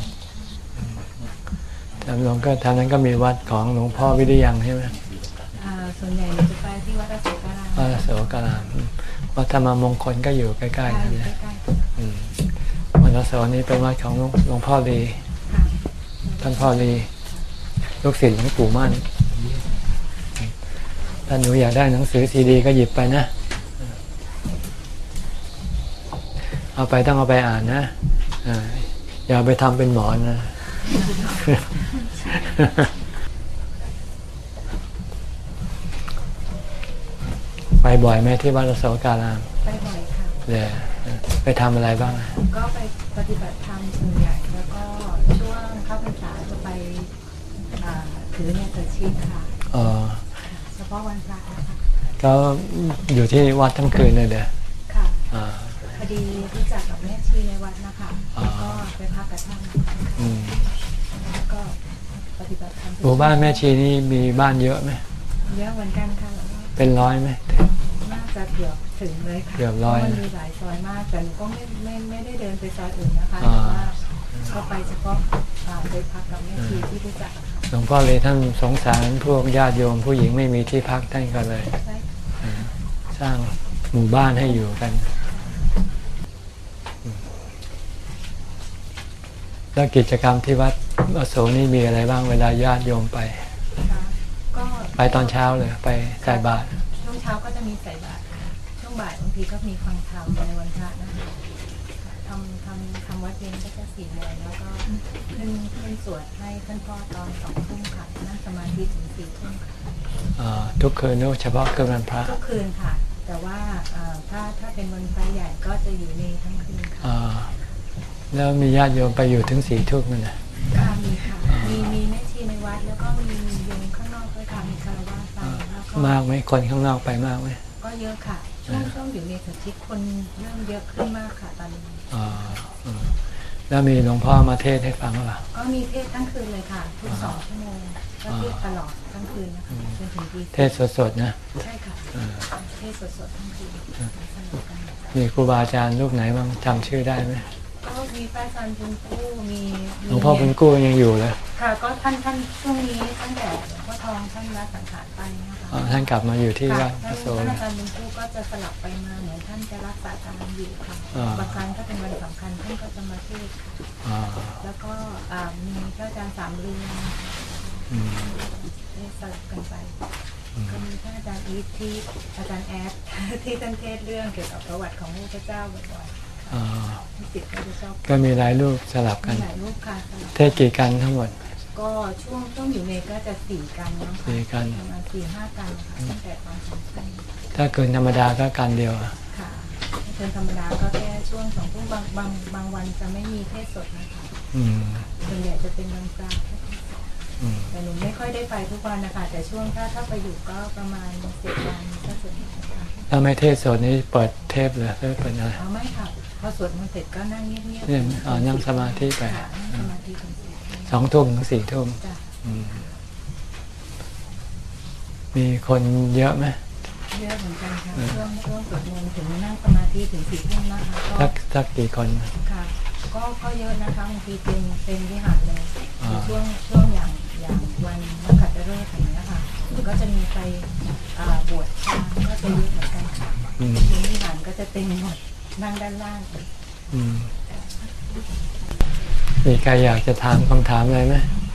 จำลงก็ทางนั้นก็มีวัดของหลวงพ่อวิริยังใช่ไหมอ่าส่วนใหญ่จะไปที่วัดอโศการามวัดโสการามวัดธรรมมงคลก็อยู่ใกล้ๆค่ะกันอยู่นะใกล้อืมวัดโสนี้เป็นวัดของหลวงพ่อลีๆค่ะท่านพ่อลีลูกศิษย์หลวงปู่มั่นถ้าหนูอยากได้หนังสือซีดีก็หยิบไปนะเอาไปต้องเอาไปอ่านนะอ่าอย่าไปทำเป็นหมอนนะ ไปบ่อยไหมที่วัดอโศการามไปบ่อยค่ะเดี๋ยวไปทำอะไรบ้างก็ไปปฏิบัติธรรมส่วนใหญ่แล้วก็ช่วงเข้าพรรษาจะไปอ่าถือเนตรชีพค่ะเออเฉพาะวันพระนะคะก็อยู่ที่วัดทั้งคืนเลยเดี๋ยวค่ะอ่าพอดีรู้จักกับแม่ชีในวัดนะคะอ๋อแล้วก็ไปพักกับท่านอืมแล้วก็ปฏิบัติธรรมหมู่บ้านแม่ชีนี่มีบ้านเยอะไหมเยอะเหมือนกันค่ะแล้วก็เป็นร้อยไหมน่าจะเกือบถึงเลยค่ะเกือบร้อยพาะมันมีหลายซอยมากแต่หนูก็ไม่ไม่ไม่ได้เดินไปซอยอื่นนะคะอ่าแต่ว่าก็ไปเฉพาะอ่าไปพักกับแม่ชีที่รู้จักค่ะหลวงพ่อเลยท่านสงสารพวกญาติโยมผู้หญิงไม่มีที่พักท่านก็เลยใช่อ่าสร้างหมู่บ้านให้อยู่กัน แล้วกิจกรรมที่วัดอโศกนี่มีอะไรบ้างเวลาญาติโยมไปค่ะก็ไปตอนเช้าเลยไปใส่บาตรช่วงเช้าก็จะมีใส่บาตรค่ะช่วงบ่ายบางทีก็มีฟังธรรมในวันพระนะคะทำทำทำวัดเย็นก็จะสี่โมงแล้วก็ขึ้นขึ้นสวดให้ท่านพ่อตอนสองทุ่มค่ะนั่งสมาธิถึงสี่ทุ่มค่ะอ่าทุกคืนนึกเฉพาะคืนวันพระทุกคืนค่ะ แต่ว่าเอ่อถ้าถ้าเป็นวันพระใหญ่ก็จะอยู่ในทั้งคืนค่ะอ่าแล้วมีญาติโยมไปอยู่ถึงสี่ทุ่มนั่นนะค่ะมีค่ะมีมีแม่ชีในวัดแล้วก็มีโยมข้างนอกด้วยค่ะมีคารวะไปแล้วก็มากไหมคนข้างนอกไปมากไหมก็เยอะค่ะช่วงช่วงอยู่ในสถิตคนเริ่มเยอะขึ้นมากค่ะตอนนี้อ่าอืมแล้วมีหลวงพ่อมาเทศน์ให้ฟังหรือเปล่าก็มีเทศทั้งคืนเลยค่ะ ทุกสองชั่วโมงก็เทศตลอดทั้งคืนนะคะจนถึงตีเทศสดๆนะใช่ค่ะอ่าเทศสดๆทั้งคืนสนุกกันมีครูบาอาจารย์รูปไหนบ้างจำชื่อได้ไหมก็มีพระอาจารย์บุญกู้มีมีหลวงพ่อบุญกู้ยังอยู่เลยค่ะก็ท่านท่านช่วงนี้ตั้งแต่หลวงพ่อทองท่านละสังขารไปนะคะอ๋อท่านกลับมาอยู่ที่ค่ะวัดพท่าระนโสท่านดอาจารย์บุญกู้ก็จะสลับไปมาเหมือนท่านจะรักษาการอยู่ค่ะอ่าบางครั้งก็เป็นวันสำคัญท่านก็จะมาเทศน์ค่ะอ่าแล้วก็อ่ามีพระอาจารย์สามเรือนอืมเทศสลับกันไปก็มีท่านอาจารย์อีทที่อาจารย์แอด ที่ท่านเทศเรื่องเกี่ยวกับประวัติของพระพุทธเจ้าบ่อยอ่าๆที่ติดก็จะชอบก็มีหลายรูปสลับกัมีนหลายรูปค่ะสลับเทศกี่กันทั้งหมดก็ช่วงช่วงอยู่ในก็จะสี่กันเนาะสี่กันประมาณสี่ห้ากันค่ะตั้งแต่ตอนสองทุ่มถ้าเกินธรรมดาก็กันเดียวอะค่ะถ้าเป็นธรรมดาก็แค่ช่วงสองทุ่มบางบางบางวันจะไม่มีเทศสดนะคะอืมส่วนใหญ่จะเป็นวันกลางแค่เทศสดอืมแต่หนูไม่ค่อยได้ไปทุกวันนะคะแต่ช่วงถ้าถ้าไปอยู่ก็ประมาณเจ็ดวันก็ส่วนใหญ่ค่ะถ้าไม่เทศสดนี้เปิดเทปเลยหรือเปิดอะไรอ๋อไม่ค่ะพอสวดมนต์เสร็จก็นั่งเงียบๆเนี่ยอ๋อนั่งสมาธิไปค่ะนั่งสมาธิถึงสี่ทุ่มสองทุ่มถึงสี่ทุ่มจ้ะอืมมีคนเยอะไหมเยอะเหมือนกันค่ะช่วงช่วงสวดมนต์ถึงนั่งสมาธิถึงสี่ทุ่มนะคะก็สักสักกี่คนค่ะก็ก็เยอะนะคะบางทีเต็มเต็มวิหารเลยอ่าช่วงช่วงอย่างอย่างวันนักขัตฤกษ์อย่างเงี้ยค่ะก็จะมีไปอ่าบวชพระก็จะเยอะเหมือนกันค่ะอืมทีวิหารก็จะเต็มหมดนั่งด้านล่างอืมมีใครอยากจะถามคำถามอะไรไหม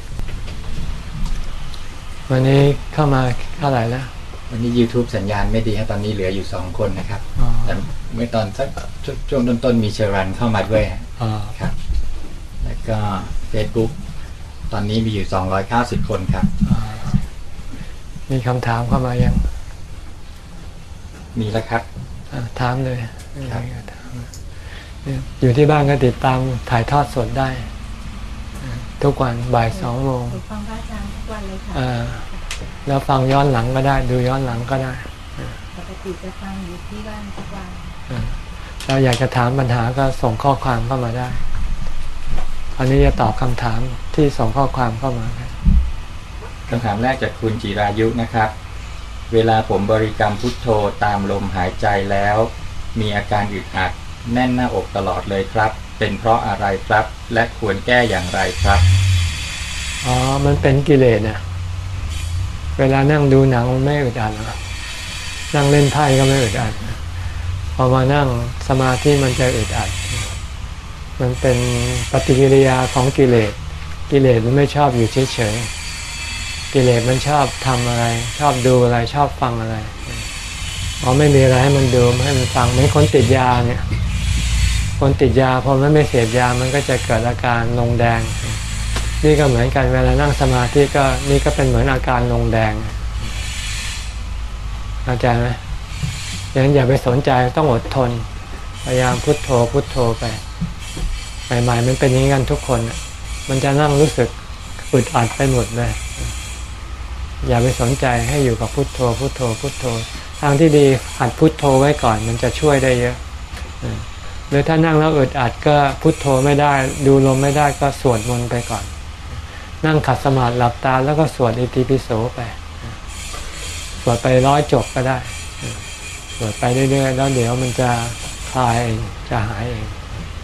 วันนี้เข้ามาเท่าไหร่แล้ววันนี้ YouTube สัญญาณไม่ดีครับตอนนี้เหลืออยู่สองคนนะครับอ๋อแต่เมื่อตอนสักชช่วงต้นๆมีเชอรันเข้ามาด้วยอ๋อครับ แล้วก็ Facebook ตอนนี้มีอยู่สองร้อยเก้าสิบคนครับอ๋อมีคำถามเข้ามายังมีแล้วครับอ่ะถามเลยครับถามอยู่ที่บ้านก็ติดตามถ่ายทอดสดได้ทุกวันบ่ายสองโมงฟังพระอาจารย์ทุกวันเลยค่ะอ่าแล้วฟังย้อนหลังก็ได้ดูย้อนหลังก็ได้ปกติจะฟังอยู่ที่บ้านทุกวันเราอยากจะถามปัญหาก็ส่งข้อความเข้ามาได้อันนี้จะตอบคำถามที่ส่งข้อความเข้ามาคำถามแรกจากคุณจิรายุนะครับเวลาผมบริกรรมพุทโธตามลมหายใจแล้วมีอาการอึดอัดแน่นหน้าอกตลอดเลยครับเป็นเพราะอะไรครับและควรแก้อย่างไรครับอ๋อมันเป็นกิเลสนะเวลานั่งดูหนังมันไม่อึดอัดนะนั่งเล่นไพ่ก็ไม่อึดอัดพอมานั่งสมาธิมันจะอึดอัดมันเป็นปฏิกิริยาของกิเลสกิเลสมันไม่ชอบอยู่เฉยๆกิเลสมันชอบทำอะไรชอบดูอะไรชอบฟังอะไรพอไม่มีอะไรให้มันดูให้มันฟังเหมือนคนติดยาเนี่ยคนติดยาพอมันไม่เสพยามันก็จะเกิดอาการลงแดงนี่ก็เหมือนกันเวลานั่งสมาธิก็นี่ก็เป็นเหมือนอาการลงแดงเข้าใจไหมอย่างนั้นอย่าไปสนใจต้องอดทนพยายามพุทโธพุทโธไปใหม่ๆมันเป็นอย่างนี้กันทุกคนมันจะนั่งรู้สึกอึดอัดไปหมดเลยอย่าไปสนใจให้อยู่กับพุทโธพุทโธพุทโธทางที่ดีหัดพุทโธไว้ก่อนมันจะช่วยได้เยอะหรือถ้านั่งแล้วอึดอัดก็พุทโธไม่ได้ดูลมไม่ได้ก็สวดมนต์ไปก่อนนั่งขัดสมาธิหลับตาแล้วก็สวดอิติปิโสไปสวดไปร้อยจบก็ได้สวดไปเรื่อยๆแล้วเดี๋ยวมันจะคลายเองจะหายเอง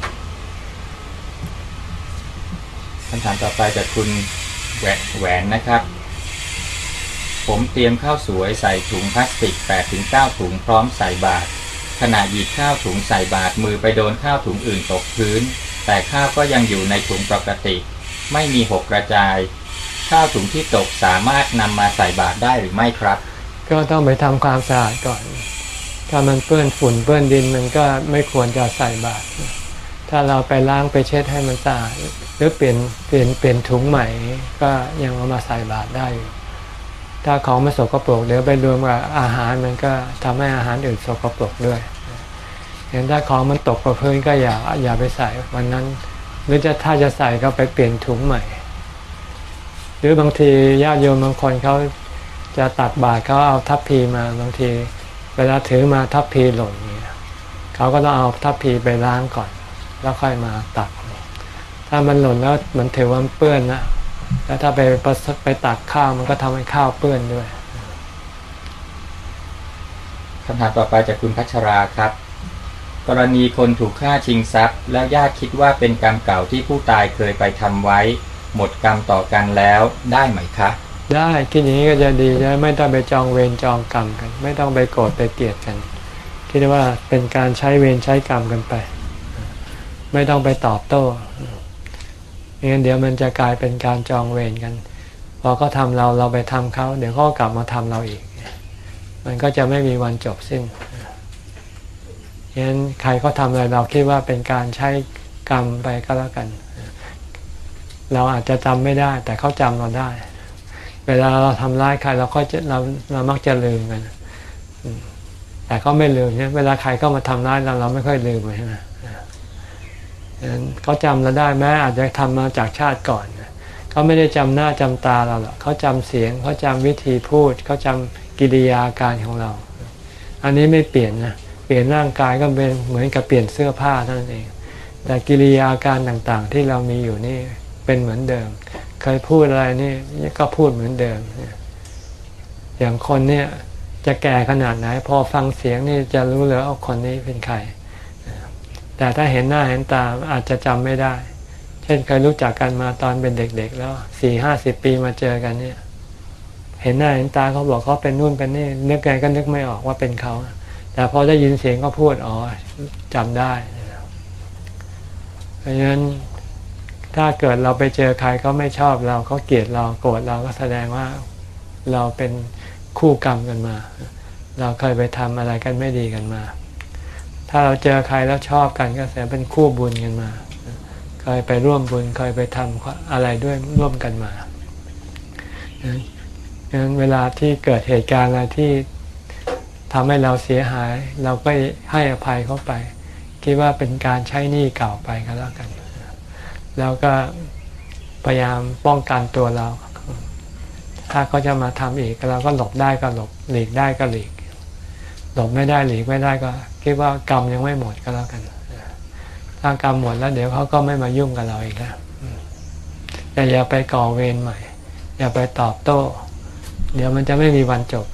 คำถามต่อไปจากคุณแหวนนะครับผมเตรียมข้าวสวยใส่ถุงพลาสติก แปดถึงเก้า ถุงพร้อมใส่บาตรขณะหยิบข้าวถุงใส่บาตรมือไปโดนข้าวถุงอื่นตกพื้นแต่ข้าวก็ยังอยู่ในถุงปกติไม่มีหกกระจายข้าวถุงที่ตกสามารถนำมาใส่บาตรได้หรือไม่ครับก็ต้องไปทำความสะอาดก่อนถ้ามันเปื้อนฝุ่นเปื้อนดินมันก็ไม่ควรจะใส่บาตรถ้าเราไปล้างไปเช็ดให้มันสะอาดหรือเปลี่ยนเปลี่ยนเปลี่ยนถุงใหม่ก็ยังเอามาใส่บาตรได้อยู่ถ้าของมันสกปรกเดี๋ยวไปรวมกับอาหารมันก็ทำให้อาหารอื่นสกปรกด้วยเห็นถ้าของมันตกกับพื้นก็อย่าอย่าไปใส่วันนั้นหรือจะถ้าจะใส่ก็ไปเปลี่ยนถุงใหม่หรือบางทีญาติโยมบางคนเขาจะตักบาตรเขาเอาทัพพีมาบางทีเวลาถือมาทัพพีหล่นเนี่ยเขาก็ต้องเอาทัพพีไปล้างก่อนแล้วค่อยมาตักถ้ามันหล่นแล้วมันถือว่าเปื้อนนะแล้วถ้าไปไปตักข้าวมันก็ทำให้ข้าวเปื้อนด้วยคำถามต่อไปจากคุณพัชราครับกรณีคนถูกฆ่าชิงทรัพย์แล้วญาติคิดว่าเป็นกรรมเก่าที่ผู้ตายเคยไปทำไว้หมดกรรมต่อกันแล้วได้ไหมคะได้คิดอย่างนี้ก็จะดีจะไม่ต้องไปจองเวรจองกรรมกันไม่ต้องไปโกรธไปเกลียดกันคิดว่าเป็นการใช้เวรใช้กรรมกันไปไม่ต้องไปตอบโต้งั้นเดี๋ยวมันจะกลายเป็นการจองเวรกันพอเขาทำเราเราไปทำเขาเดี๋ยวเขากลับมาทำเราอีกมันก็จะไม่มีวันจบสิ้นงั้นใครเขาทำอะไรเราคิดว่าเป็นการใช้กรรมไปก็แล้วกันเราอาจจะจำไม่ได้แต่เขาจำเราได้เวลาเราทำร้ายใครเราก็จะเราเรามักจะลืมกันแต่เขาไม่ลืมเนี่ยเวลาใครเข้ามาทำร้ายเราเราไม่ค่อยลืมใช่ไหมเขาจำเราได้แม้อาจจะทำมาจากชาติก่อนเขาไม่ได้จำหน้าจำตาเราหรอกเขาจำเสียงเขาจำวิธีพูดเขาจำกิริยาการของเราอันนี้ไม่เปลี่ยนนะเปลี่ยนร่างกายก็เป็นเหมือนกับเปลี่ยนเสื้อผ้าเท่านั้นเองแต่กิริยาการต่างๆที่เรามีอยู่นี่เป็นเหมือนเดิมเคยพูดอะไรนี่ก็พูดเหมือนเดิมอย่างคนเนี่ยจะแก่ขนาดไหนพอฟังเสียงนี่จะรู้เลยว่าคนนี้เป็นใครแต่ถ้าเห็นหน้าเห็นตาอาจจะจำไม่ได้เช่นเคยรู้จักกันมาตอนเป็นเด็กๆแล้วสี่ห้าสิบปีมาเจอกันเนี่ยเห็นหน้าเห็นตาเขาบอกเขาเป็นนู่นเป็นนี่นึกไงก็นึกไม่ออกว่าเป็นเขาแต่พอได้ยินเสียงเขาพูดอ๋อจำได้เพราะฉะนั้นถ้าเกิดเราไปเจอใครเขาไม่ชอบเราเขาเกลียดเราโกรธเราก็แสดงว่าเราเป็นคู่กรรมกันมาเราเคยไปทำอะไรกันไม่ดีกันมาถ้าเราเจอใครแล้วชอบกันก็แสดงเป็นคู่บุญกันมาเคยไปร่วมบุญเคยไปทำอะไรด้วยร่วมกันมาดังนั้นเวลาที่เกิดเหตุการณ์อะไรที่ทำให้เราเสียหายเราก็ให้อภัยเขาไปคิดว่าเป็นการใช้หนี้เก่าไปก็แล้วกันแล้วก็พยายามป้องกันตัวเราถ้าเขาจะมาทำอีกเราก็หลบได้ก็หลบหลีกได้ก็หลีกหลบไม่ได้หลีกไม่ได้ก็คิดว่ากรรมยังไม่หมดก็แล้วกันถ้ากรรมหมดแล้วเดี๋ยวเขาก็ไม่มายุ่งกับเราอีกแล้วอย่าอย่าไปก่อเวรใหม่อย่าไปตอบโต้เดี๋ยวมันจะไม่มีวันจบ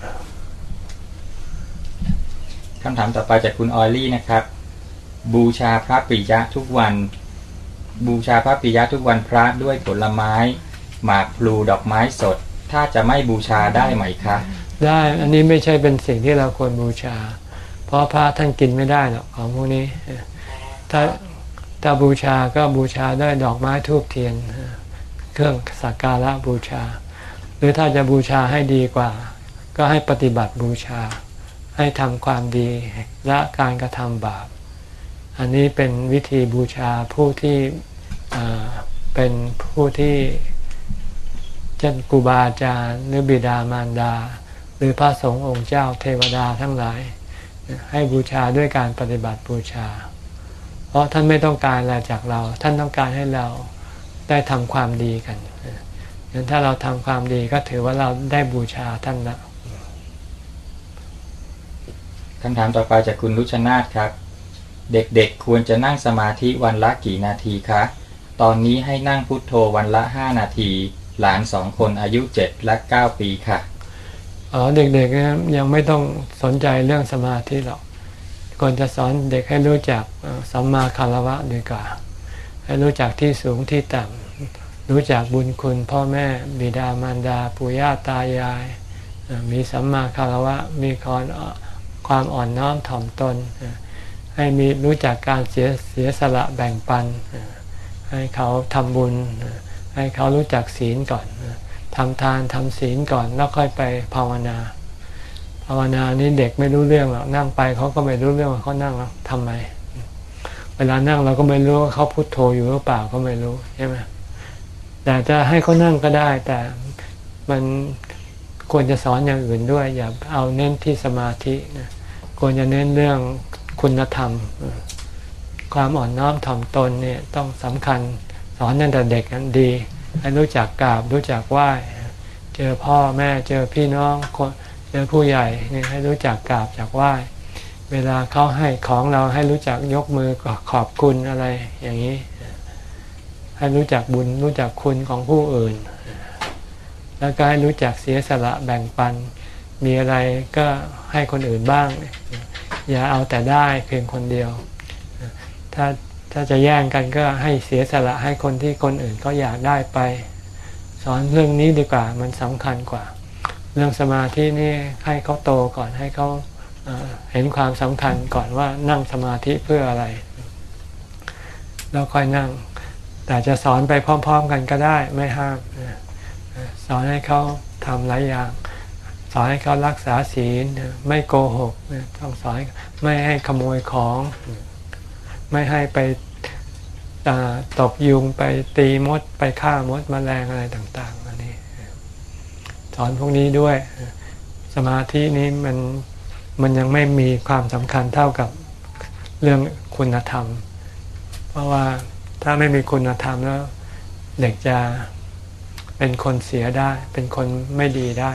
คำถามต่อไปจากคุณออยลี่นะครับบูชาพระปิยะทุกวันบูชาพระปิยะทุกวันพระด้วยผลไม้หมากพลูดอกไม้สดถ้าจะไม่บูชาได้ไหมคะได้อันนี้ไม่ใช่เป็นสิ่งที่เราควรบูชาเพราะพระท่านกินไม่ได้หรอกของพวกนี้ถ้าถ้าบูชาก็บูชาได้ดอกไม้ธูปเทียนเครื่องสักการะบูชาหรือถ้าจะบูชาให้ดีกว่าก็ให้ปฏิบัติบูชาให้ทำความดีละการกระทำบาปอันนี้เป็นวิธีบูชาผู้ที่เป็นผู้ที่เช่นครูบาอาจารย์หรือบิดามารดาหรือพระสงฆ์องค์เจ้าเทวดาทั้งหลายให้บูชาด้วยการปฏิบัติบูชาเพราะท่านไม่ต้องการอะไรจากเราท่านต้องการให้เราได้ทำความดีกันงั้นถ้าเราทำความดีก็ถือว่าเราได้บูชาท่านแล้วคำถามต่อไปจากคุณรุชนาธครับเด็กๆควรจะนั่งสมาธิวันละกี่นาทีคะตอนนี้ให้นั่งพุทโธวันละห้านาทีหลานสองคนอายุเจ็ดและเก้าปีค่ะอ๋อเด็กๆยังไม่ต้องสนใจเรื่องสมาธิหรอกควรจะสอนเด็กให้รู้จักสัมมาคารวะดีกว่าให้รู้จักที่สูงที่ต่ำรู้จักบุญคุณพ่อแม่บิดามารดาปู่ย่าตายายมีสัมมาคารวะมีความความอ่อนน้อมถ่อมตนให้มีรู้จักการเสียเสียสละแบ่งปันให้เขาทำบุญให้เขารู้จักศีลก่อนทำทานทำศีลก่อนแล้วค่อยไปภาวนาภาวนานี้เด็กไม่รู้เรื่องหรอกนั่งไปเขาก็ไม่รู้เรื่องว่าเขานั่งทำไมเวลานั่งเราก็ไม่รู้ว่าเขาพุทโธอยู่หรือเปล่าก็ไม่รู้ใช่ไหมแต่จะให้เขานั่งก็ได้แต่มันควรจะสอนอย่างอื่นด้วยอย่าเอาเน้นที่สมาธิควรจะเน้นเรื่องคุณธรรมความอ่อนน้อมถ่อมตนเนี่ยต้องสำคัญสอนตั้งแต่เด็กนั้นดีให้รู้จักกราบรู้จักไหว้เจอพ่อแม่เจอพี่น้องเจอผู้ใหญ่เนี่ยให้รู้จักกราบจักไหว้เวลาเขาให้ของเราให้รู้จักยกมือขอบคุณอะไรอย่างนี้ให้รู้จักบุญรู้จักคุณของผู้อื่นแล้วก็ให้รู้จักเสียสละแบ่งปันมีอะไรก็ให้คนอื่นบ้างอย่าเอาแต่ได้เพียงคนเดียวถ้าถ้าจะแย่งกันก็ให้เสียสละให้คนที่คนอื่นก็อยากได้ไปสอนเรื่องนี้ดีกว่ามันสำคัญกว่าเรื่องสมาธินี่ให้เขาโตก่อนให้เขาเห็นความสำคัญก่อนว่านั่งสมาธิเพื่ออะไรแล้วค่อยนั่งแต่จะสอนไปพร้อมๆกันก็ได้ไม่ห้ามสอนให้เขาทำหลายอย่างสอนให้เขารักษาศีลไม่โกหกต้องสอนไม่ให้ขโมยของไม่ให้ไปตบยุงไปตีมดไปฆ่ามดแมลงอะไรต่างๆอันนี้สอนพวกนี้ด้วยสมาธินี้มันมันยังไม่มีความสำคัญเท่ากับเรื่องคุณธรรมเพราะว่าถ้าไม่มีคุณธรรมแล้วเด็กจะเป็นคนเสียได้เป็นคนไม่ดีได้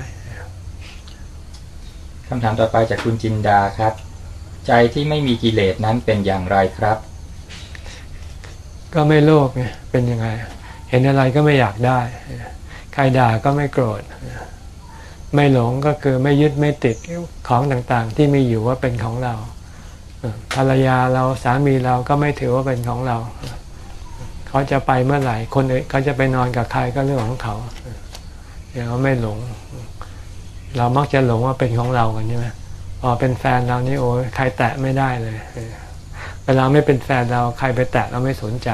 คำถามต่อไปจากคุณจินดาครับใจที่ไม่มีกิเลสนั้นเป็นอย่างไรครับก็ไม่โลภไงเป็นยังไงเห็นอะไรก็ไม่อยากได้ใครด่าก็ไม่โกรธไม่หลงก็คือไม่ยึดไม่ติดของต่างๆที่มีอยู่ว่าเป็นของเราภรรยาเราสามีเราก็ไม่ถือว่าเป็นของเราเขาจะไปเมื่อไหร่คนอื่นเขาจะไปนอนกับใครก็เรื่องของเขาอย่างเขาไม่หลงเรามักจะหลงว่าเป็นของเรากันใช่ไหมพอเป็นแฟนเรานี่โอ้ยใครแตะไม่ได้เลยเวลาไม่เป็นแฟนเราใครไปแตะเราไม่สนใจ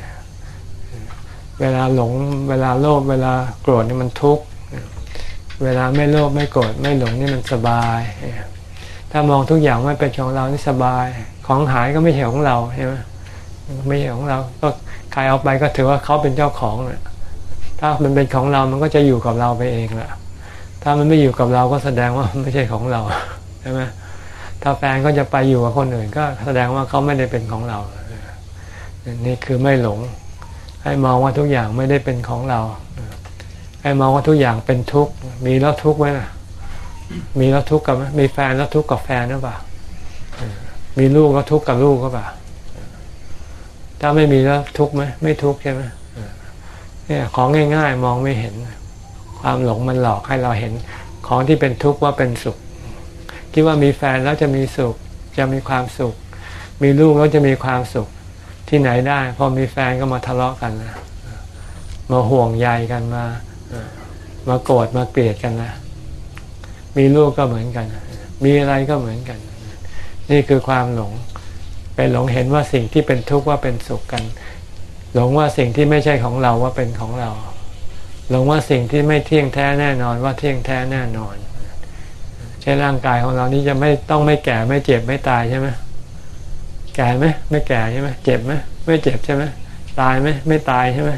เวลาหลงเวลาโลภเวลาโกรธนี่มันทุกข์เวลาไม่โลภไม่โกรธไม่หลงนี่มันสบายถ้ามองทุกอย่างว่าเป็นของเรานี่สบายของหายก็ไม่ใช่ของเราใช่ไหมไม่ใช่ของเราก็ใครเอาไปก็ถือว่าเขาเป็นเจ้าของถ้ามันเป็นของเรามันก็จะอยู่กับเราไปเองแหละถ้ามันไม่อยู่กับเราก็แสดงว่าไม่ใช่ของเราใช่ไหมถ้าแฟนก็จะไปอยู่กับคนอื่นก็แสดงว่าเขาไม่ได้เป็นของเรานี่คือไม่หลงให้มองว่าทุกอย่างไม่ได้เป็นของเราให้มองว่าทุกอย่างเป็นทุกข์มีแล้วทุกข์ไหมล่ะมีแล้วทุกข์กับมีแฟนแล้วทุกข์กับแฟนหรือเปล่ามีลูกแล้วทุกข์กับลูกหรือเปล่าถ้าไม่มีแล้วทุกข์ไหมไม่ทุกข์ใช่ไหมเนี่ยของง่ายๆมองไม่เห็นความหลงมันหลอกให้เราเห็นของที่เป็นทุกข์ว่าเป็นสุขคิดว่ามีแฟนแล้วจะมีสุขจะมีความสุขมีลูกแล้วจะมีความสุขที่ไหนได้พอมีแฟนก็มาทะเลาะกันนะมาห่วงใยกันมามาโกรธมาเกลียดกันนะมีลูกก็เหมือนกันมีอะไรก็เหมือนกันนี่คือความหลงไปหลงเห็นว่าสิ่งที่เป็นทุกข์ว่าเป็นสุขกันหลงว่าสิ่งที่ไม่ใช่ของเราว่าเป็นของเราหลงว่าสิ่งที่ไม่เที่ยงแท้แน่นอนว่าเที่ยงแท้แน่นอนใช่ร่างกายของเรานี้จะไม่ต้องไม่แก่ไม่เจ็บไม่ตายใช่ไหมแก่ไหมไม่แก่ใช่ไหมเจ็บไหมไม่เจ็บใช่ไหมตายไหมไม่ตายใช่ไหม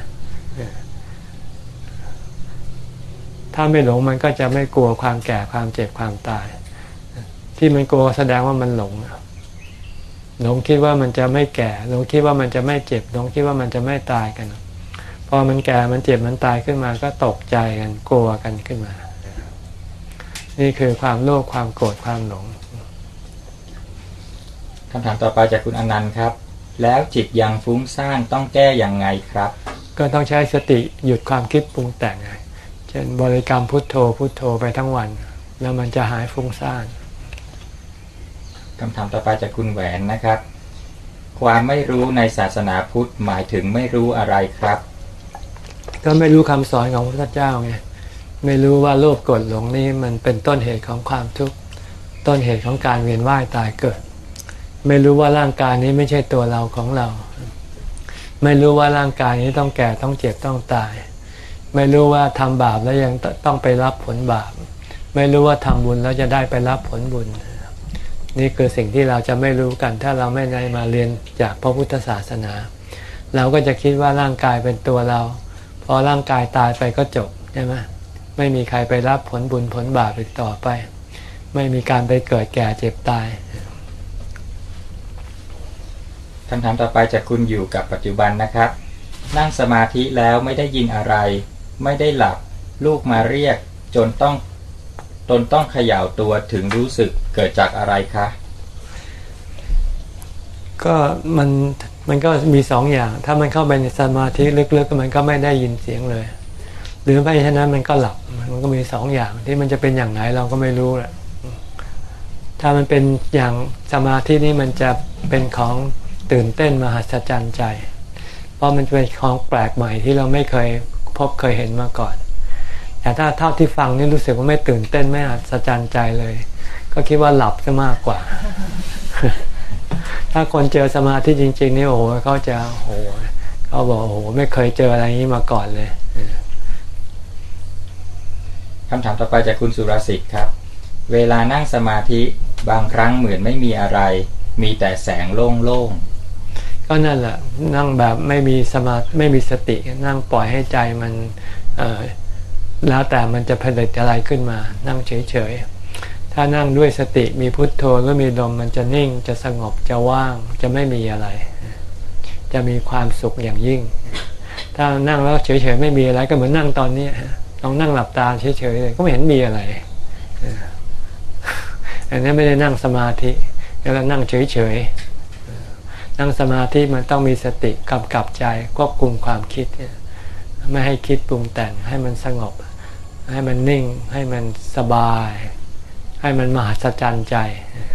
ถ้าไม่หลงมันก็จะไม่กลัวความแก่ความเจ็บความตายที่มันกลัวแสดงว่ามันหลงหลงคิดว่ามันจะไม่แก่หลงคิดว่ามันจะไม่เจ็บหลงคิดว่ามันจะไม่ตายกันพอมันแก่มันเจ็บมันตายขึ้นมาก็ตกใจกันกลัวกันขึ้นมานี่คือความโลภความโกรธความหลงคำถามต่อไปจากคุณอนันต์ครับแล้วจิตยังฟุ้งซ่านต้องแก้อย่างไงครับก็ต้องใช้สติหยุดความคิดปรุงแต่งไงเช่นบริกรรมพุทโธพุทโธไปทั้งวันแล้วมันจะหายฟุ้งซ่านคำถามต่อไปจากคุณแหวนนะครับความไม่รู้ในศาสนาพุทธหมายถึงไม่รู้อะไรครับก็ไม่รู้คำสอนของพระพุทธเจ้าไงไม่รู้ว่าโลภโกรธหลงนี่มันเป็นต้นเหตุของความทุกข์ต้นเหตุของการเวียนว่ายตายเกิดไม่รู้ว่าร่างกายนี้ไม่ใช่ตัวเราของเราไม่รู้ว่าร่างกายนี้ต้องแก่ต้องเจ็บต้องตายไม่รู้ว่าทำบาปแล้วยังต้องไปรับผลบาปไม่รู้ว่าทำบุญแล้วจะได้ไปรับผลบุญนี่คือสิ่งที่เราจะไม่รู้กันถ้าเราไม่ได้มาเรียนจากพระพุทธศาสนาเราก็จะคิดว่าร่างกายเป็นตัวเราพอร่างกายตายไปก็จบใช่ไหมไม่มีใครไปรับผลบุญผลบาปอีกต่อไปไม่มีการไปเกิดแก่เจ็บตายคำถามต่อไปจากคุณอยู่กับปัจจุบันนะครับนั่งสมาธิแล้วไม่ได้ยินอะไรไม่ได้หลับลูกมาเรียกจนต้องตนต้องเขย่าตัวถึงรู้สึกเกิดจากอะไรคะก็มันมันก็มีสองอย่างถ้ามันเข้าไปในสมาธิลึกๆมันก็ไม่ได้ยินเสียงเลยหรือไม่ฉะนั้นมันก็หลับมันก็มีสองอย่างที่มันจะเป็นอย่างไหนเราก็ไม่รู้แหละถ้ามันเป็นอย่างสมาธินี่มันจะเป็นของตื่นเต้นมหัศจรรย์ใจเพราะมันเป็นของแปลกใหม่ที่เราไม่เคยพบเคยเห็นมาก่อนแต่ถ้าเท่าที่ฟังนี่รู้สึกว่าไม่ตื่นเต้นไม่มหัศจรรย์ใจเลยก็คิดว่าหลับซะมากกว่า ถ้าคนเจอสมาธิจริงๆนี่โอ้โหเขาจะโอ้โหเขาบอกโอ้โหไม่เคยเจออะไรนี้มาก่อนเลยคำถามต่อไปจากคุณสุรสิทธิ์ครับเวลานั่งสมาธิบางครั้งเหมือนไม่มีอะไรมีแต่แสงโล่งๆก็นั่นแหละนั่งแบบไม่มีสมาธิไม่มีสตินั่งปล่อยให้ใจมันเอ่อแล้วแต่มันจะผลิตอะไรขึ้นมานั่งเฉยๆถ้านั่งด้วยสติมีพุทโธหรือมีลมมันจะนิ่งจะสงบจะว่างจะไม่มีอะไรจะมีความสุขอย่างยิ่งถ้านั่งแล้วเฉยๆไม่มีอะไรก็เหมือนนั่งตอนนี้ลองนั่งหลับตาเฉยๆเลยก็ไม่เห็นมีอะไรอันนี้ไม่ได้นั่งสมาธิแล้วนั่งเฉยๆนั่งสมาธิมันต้องมีสติกำกับใจควบคุมความคิดไม่ให้คิดปรุงแต่งให้มันสงบให้มันนิ่งให้มันสบายให้มันมหัศจรรย์ใจ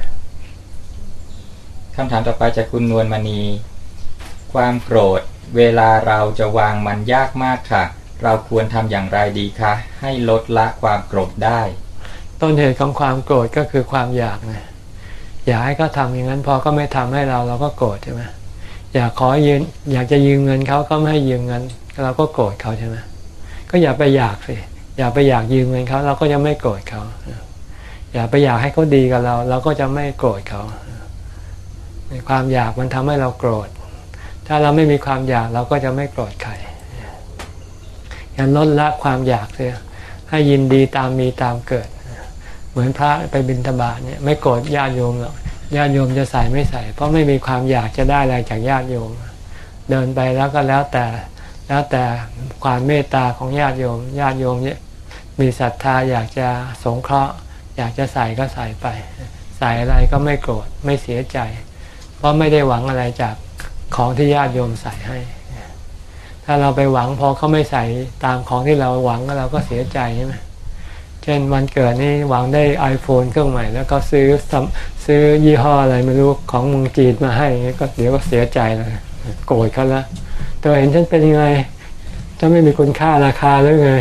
คำถามต่อไปจากคุณนวลมณีความโกรธเวลาเราจะวางมันยากมากค่ะเราควรทำอย่างไรดีคะให้ลดละความโกรธได้ต้นเหตุของความโกรธก็คือความอยากไงอยากให้เขาทำอย่างนั้นพอก็ไม่ทำให้เราเราก็โกรธใช่ไหมอยากขอยืมอยากจะยืมเงินเขาก็ไม่ให้ยืมเงินเราก็โกรธเขาใช่ไหมก็อย่าไปอยากสิอย่าไปอยากยืมเงินเขาเราก็จะไม่โกรธเขาอย่าไปอยากให้เขาดีกับเราเราก็จะไม่โกรธเขาความอยากมันทำให้เราโกรธถ้าเราไม่มีความอยากเราก็จะไม่โกรธใครอย่าลดละความอยากเสียให้ยินดีตามมีตามเกิดมือนพระไปบิณฑบาตเนี่ยไม่โกรธญาติโยมหรอกญาติโยมจะใส่ไม่ใส่เพราะไม่มีความอยากจะได้อะไรจากญาติโยมเดินไปแล้วก็แล้วแต่แล้วแต่ความเมตตาของญาติโยมญาติโยมเนี่ยมีศรัทธาอยากจะสงเคราะห์อยากจะใส่ก็ใส่ไปใส่อะไรก็ไม่โกรธไม่เสียใจเพราะไม่ได้หวังอะไรจากของที่ญาติโยมใส่ให้ถ้าเราไปหวังพอเขาไม่ใส่ตามของที่เราหวังเราก็เสียใจใช่ไหมเช่นวันเกิดนี่หวังได้ iPhone เครื่องใหม่แล้วก็ซื้อซื้อยี่ห้ออะไรไม่รู้ของเมืองจีนมาให้ก็เดี๋ยวก็เสียใจเลยโกรธเขาแล้วตัวเห็นฉันเป็นยังไงจะไม่มีคุณค่าราคาหรือไง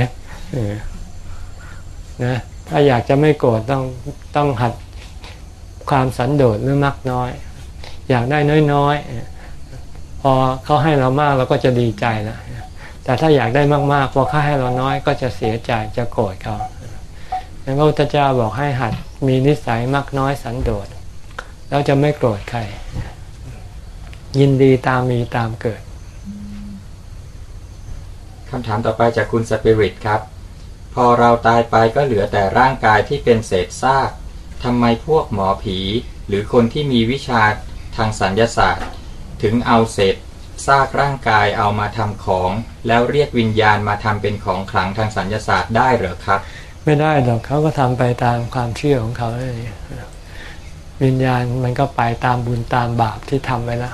นะถ้าอยากจะไม่โกรธต้องต้องหัดความสันโดษหรือมักน้อยอยากได้น้อยๆพอเขาให้เรามากเราก็จะดีใจแล้วแต่ถ้าอยากได้มากๆพอเขาให้เราน้อยก็จะเสียใจจะโกรธเขาพระพุทธเจ้าบอกให้หัดมีนิสัยมักน้อยสันโดษแล้วจะไม่โกรธใครยินดีตามมีตามเกิดคำถามต่อไปจากคุณสปิริตครับพอเราตายไปก็เหลือแต่ร่างกายที่เป็นเศษซากทำไมพวกหมอผีหรือคนที่มีวิชาทางสัญญาศาสตร์ถึงเอาเศษซากร่างกายเอามาทำของแล้วเรียกวิญญาณมาทำเป็นของขลังทางสัญญาศาสตร์ได้เหรอครับไม่ได้หรอกเขาก็ทำไปตามความเชื่อของเขาเลยวิญญาณมันก็ไปตามบุญตามบาปที่ทำไว้แล้ว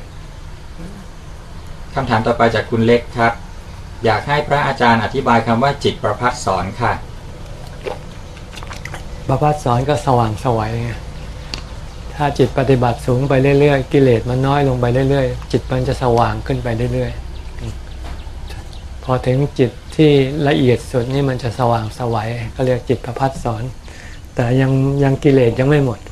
คำถามต่อไปจากคุณเล็กครับอยากให้พระอาจารย์อธิบายคำว่าจิตประภัสสรค่ะประภัสสรก็สว่างไสวไงถ้าจิตปฏิบัติสูงไปเรื่อยๆกิเลสมันน้อยลงไปเรื่อยๆจิตมันจะสว่างขึ้นไปเรื่อยๆพอถึงจิตที่ละเอียดสุดนี่มันจะสว่างไสวก็เรียกจิตประภัสสรแต่ยังยังกิเลสยังไม่หมด